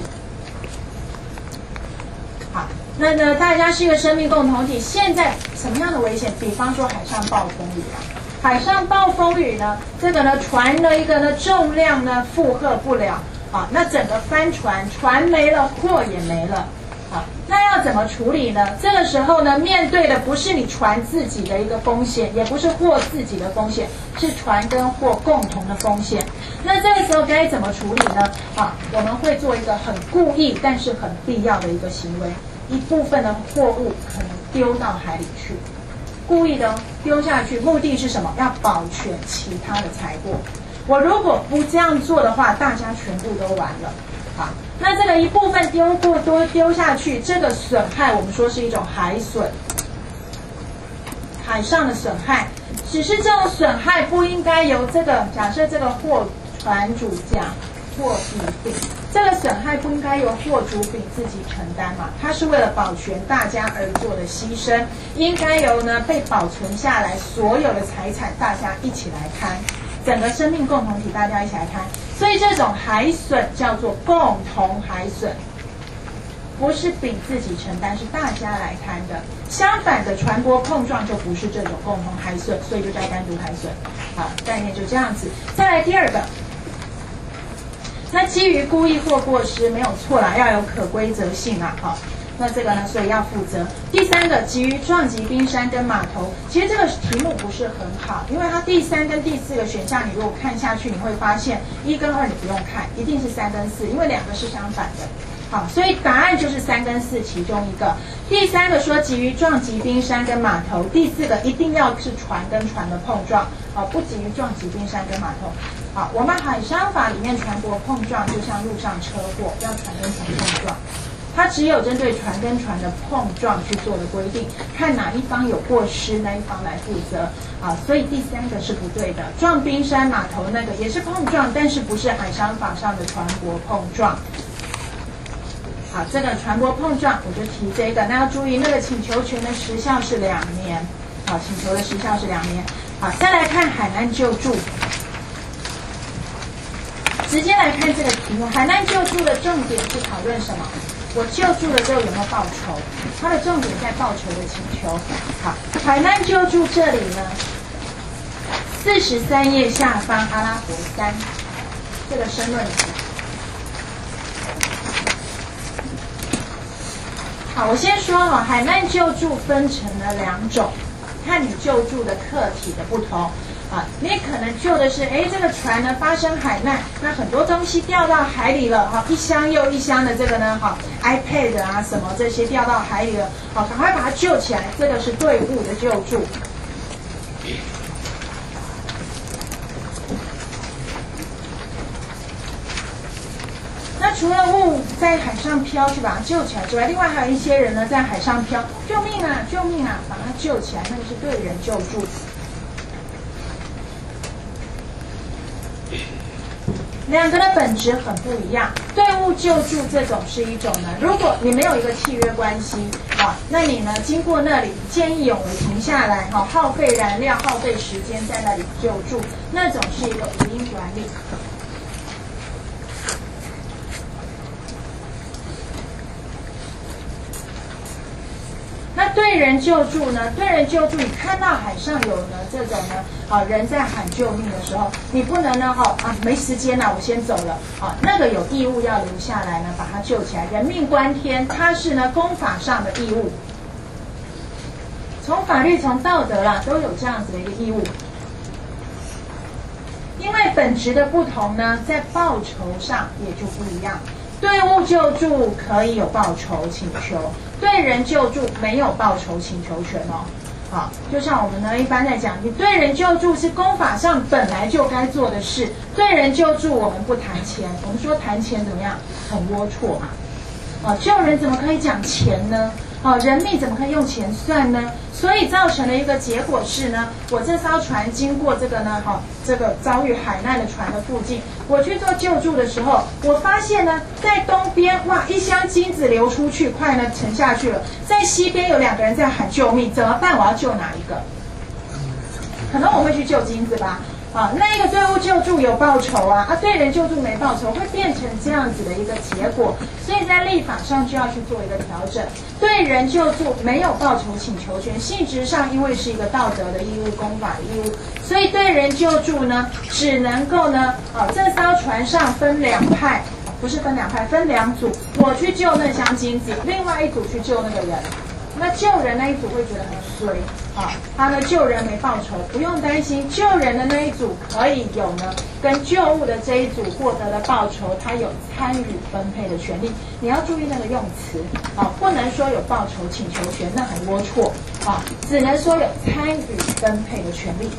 Speaker 1: 好，那呢，大家是一个生命共同体。现在什么样的危险？比方说海上暴风雨海上暴风雨呢，这个呢，船的一个呢重量呢负荷不了那整个翻船，船没了，货也没了。那要怎么处理呢？这个时候呢，面对的不是你船自己的一个风险，也不是货自己的风险，是船跟货共同的风险。那这个时候该怎么处理呢？我们会做一个很故意但是很必要的一个行为，一部分的货物可能丢到海里去，故意的丢下去，目的是什么？要保全其他的财货。我如果不这样做的话，大家全部都完了。那这个一部分丢下去，这个损害我们说是一种海损，海上的损害。只是这种损害不应该由假设这个货船主讲货乙丙，这个损害不应该由货主丙自己承担嘛？它是为了保全大家而做的牺牲，应该由呢被保存下来所有的财产大家一起来摊，整个生命共同体大家一起来摊。所以这种海损叫做共同海损，不是丙自己承担，是大家来摊的。相反的，船舶碰撞就不是这种共同海损，所以就叫单独海损。概念就这样子。再来第2个，那基于故意或过失没有错啦，要有可归责性那这个呢，所以要负责。第3个，基于撞击冰山跟码头，其实这个题目不是很好，因为它第3跟第4个选项，你如果看下去，你会发现1跟2你不用看，一定是3跟4，因为2个是相反的。所以答案就是3跟4其中一个。第3个说基于撞击冰山跟码头，第4个一定要是船跟船的碰撞，不基于撞击冰山跟码头。我们海商法里面船舶碰撞就像路上车祸，要船跟船碰撞。它只有针对船跟船的碰撞去做的规定，看哪一方有过失，那一方来负责所以第3个是不对的。撞冰山码头那个也是碰撞，但是不是海商法上的船舶碰撞。这个船舶碰撞我就提这个，那要注意那个请求权的时效是2年，请求的时效是2年。再来看海难救助。 直接来看这个题目，海难救助的重点是讨论什么？我救助了之后有没有报酬？它的重点在报酬的请求。好，海难救助这里呢，43页下方阿拉伯3这个申论题。好，我先说哈，海难救助分成了2种，看你救助的客体的不同。啊，你可能救的是，这个船呢发生海难，那很多东西掉到海里了，哈，一箱又一箱的这个呢，哈 ，iPad 啊什么这些掉到海里了，好，赶快把它救起来，这个是队伍的救助。那除了物在海上漂去把它救起来之外，另外还有一些人呢在海上漂，救命啊，救命啊，把它救起来，那个是对人救助。2个的本质很不一样。队伍救助这种是一种呢，如果你没有一个契约关系啊，那你呢经过那里见义勇为停下来，耗费燃料、耗费时间在那里救助，那种是一个无因管理。那对人救助呢？对人救助，你看到海上有呢这种呢，人在喊救命的时候，你不能呢，没时间了，我先走了，那个有义务要留下来呢，把它救起来，人命关天，它是呢公法上的义务，从法律、从道德啦，都有这样子的一个义务。因为本质的不同呢，在报酬上也就不一样。队伍救助可以有报酬请求，对人救助没有报酬请求权哦。好，就像我们呢一般在讲，你对人救助是公法上本来就该做的事，对人救助我们不谈钱，我们说谈钱怎么样？很龌龊嘛。救人怎么可以讲钱呢？人命怎么可以用钱算呢？所以造成的一个结果是呢，我这艘船经过这个呢，这个遭遇海难的船的附近，我去做救助的时候，我发现呢，在东边哇，一箱金子流出去，快呢沉下去了；在西边有2个人在喊救命，怎么办？我要救哪一个？可能我会去救金子吧。那一个队伍救助有报酬啊，对人救助没报酬，会变成这样子的一个结果。所以在立法上就要去做一个调整。对人救助没有报酬请求权，性质上因为是一个道德的义务、公法的义务，所以对人救助呢，只能够呢，这艘船上分2派，不是分2派，分2组，我去救那箱金子，另外一组去救那个人。那救人那一组会觉得很衰，他呢救人没报酬，不用担心，救人的那一组可以有呢跟救物的这一组获得的报酬，他有参与分配的权利。你要注意那个用词，不能说有报酬请求权，那很龌龊，只能说有参与分配的权利。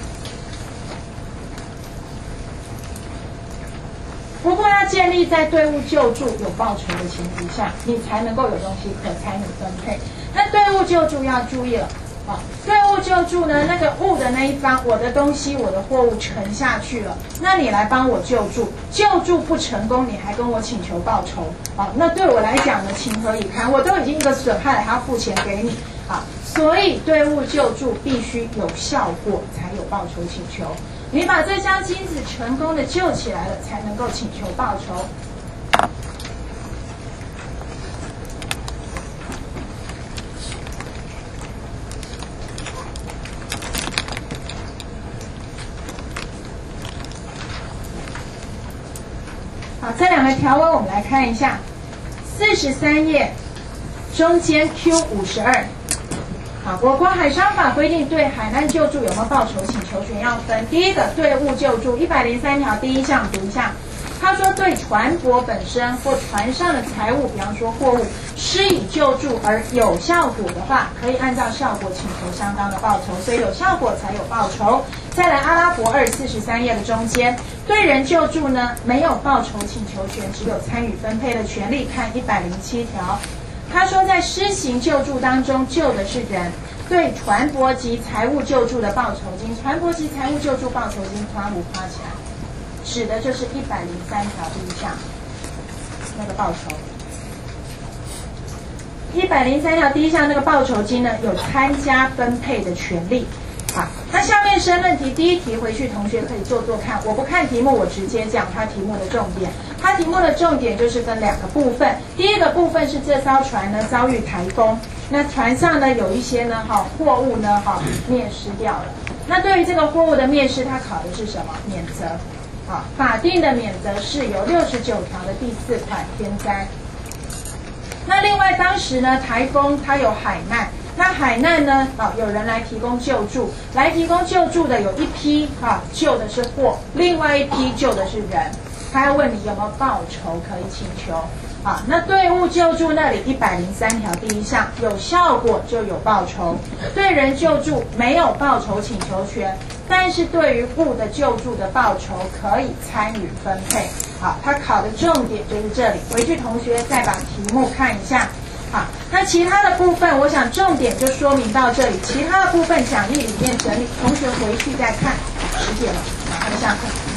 Speaker 1: 不过要建立在队伍救助有报酬的前提下，你才能够有东西可参与分配。那队伍救助要注意了，队伍救助呢，那个物的那一方，我的东西、我的货物沉下去了，那你来帮我救助，救助不成功，你还跟我请求报酬，那对我来讲呢，情何以堪？我都已经一个损害了，还要付钱给你，所以队伍救助必须有效果才有报酬请求。你把这箱金子成功的救起来了，才能够请求报酬。好，这2个条文我们来看一下，43页中间 Q52。好，我国海商法规定对海难救助有没有报酬请求权要分。第一个，队伍救助103条第1项读一下，他说对船舶本身或船上的财物，比方说货物施以救助而有效果的话，可以按照效果请求相当的报酬，所以有效果才有报酬。再来阿拉伯2 43页的中间，对人救助呢没有报酬请求权，只有参与分配的权利，看107条。他说，在施行救助当中，救的是人，对船舶及财物救助的报酬金，船舶及财物救助报酬金花不花起来，指的就是103条第1项那个报酬。103条第1项那个报酬金呢，有参加分配的权利。 好，那下面申论题第一题回去同学可以做做看，我不看题目，我直接讲它题目的重点。它题目的重点就是分2个部分，第一个部分是这艘船呢遭遇台风，那船上呢有一些呢货物呢灭失掉了。那对于这个货物的灭失，它考的是什么？免责。好，法定的免责是有69条的第4款天灾。那另外当时呢台风它有海难。那海难呢？有人来提供救助，来提供救助的有一批救的是货，另外一批救的是人。他要问你有没有报酬可以请求。那队伍救助那里103条第1项，有效果就有报酬。对人救助没有报酬请求权，但是对于物的救助的报酬可以参与分配。好，他考的重点就是这里，回去同学再把题目看一下。好，那其他的部分，我想重点就说明到这里。其他的部分讲义里面整理，同学回去再看。10点了，马上下课。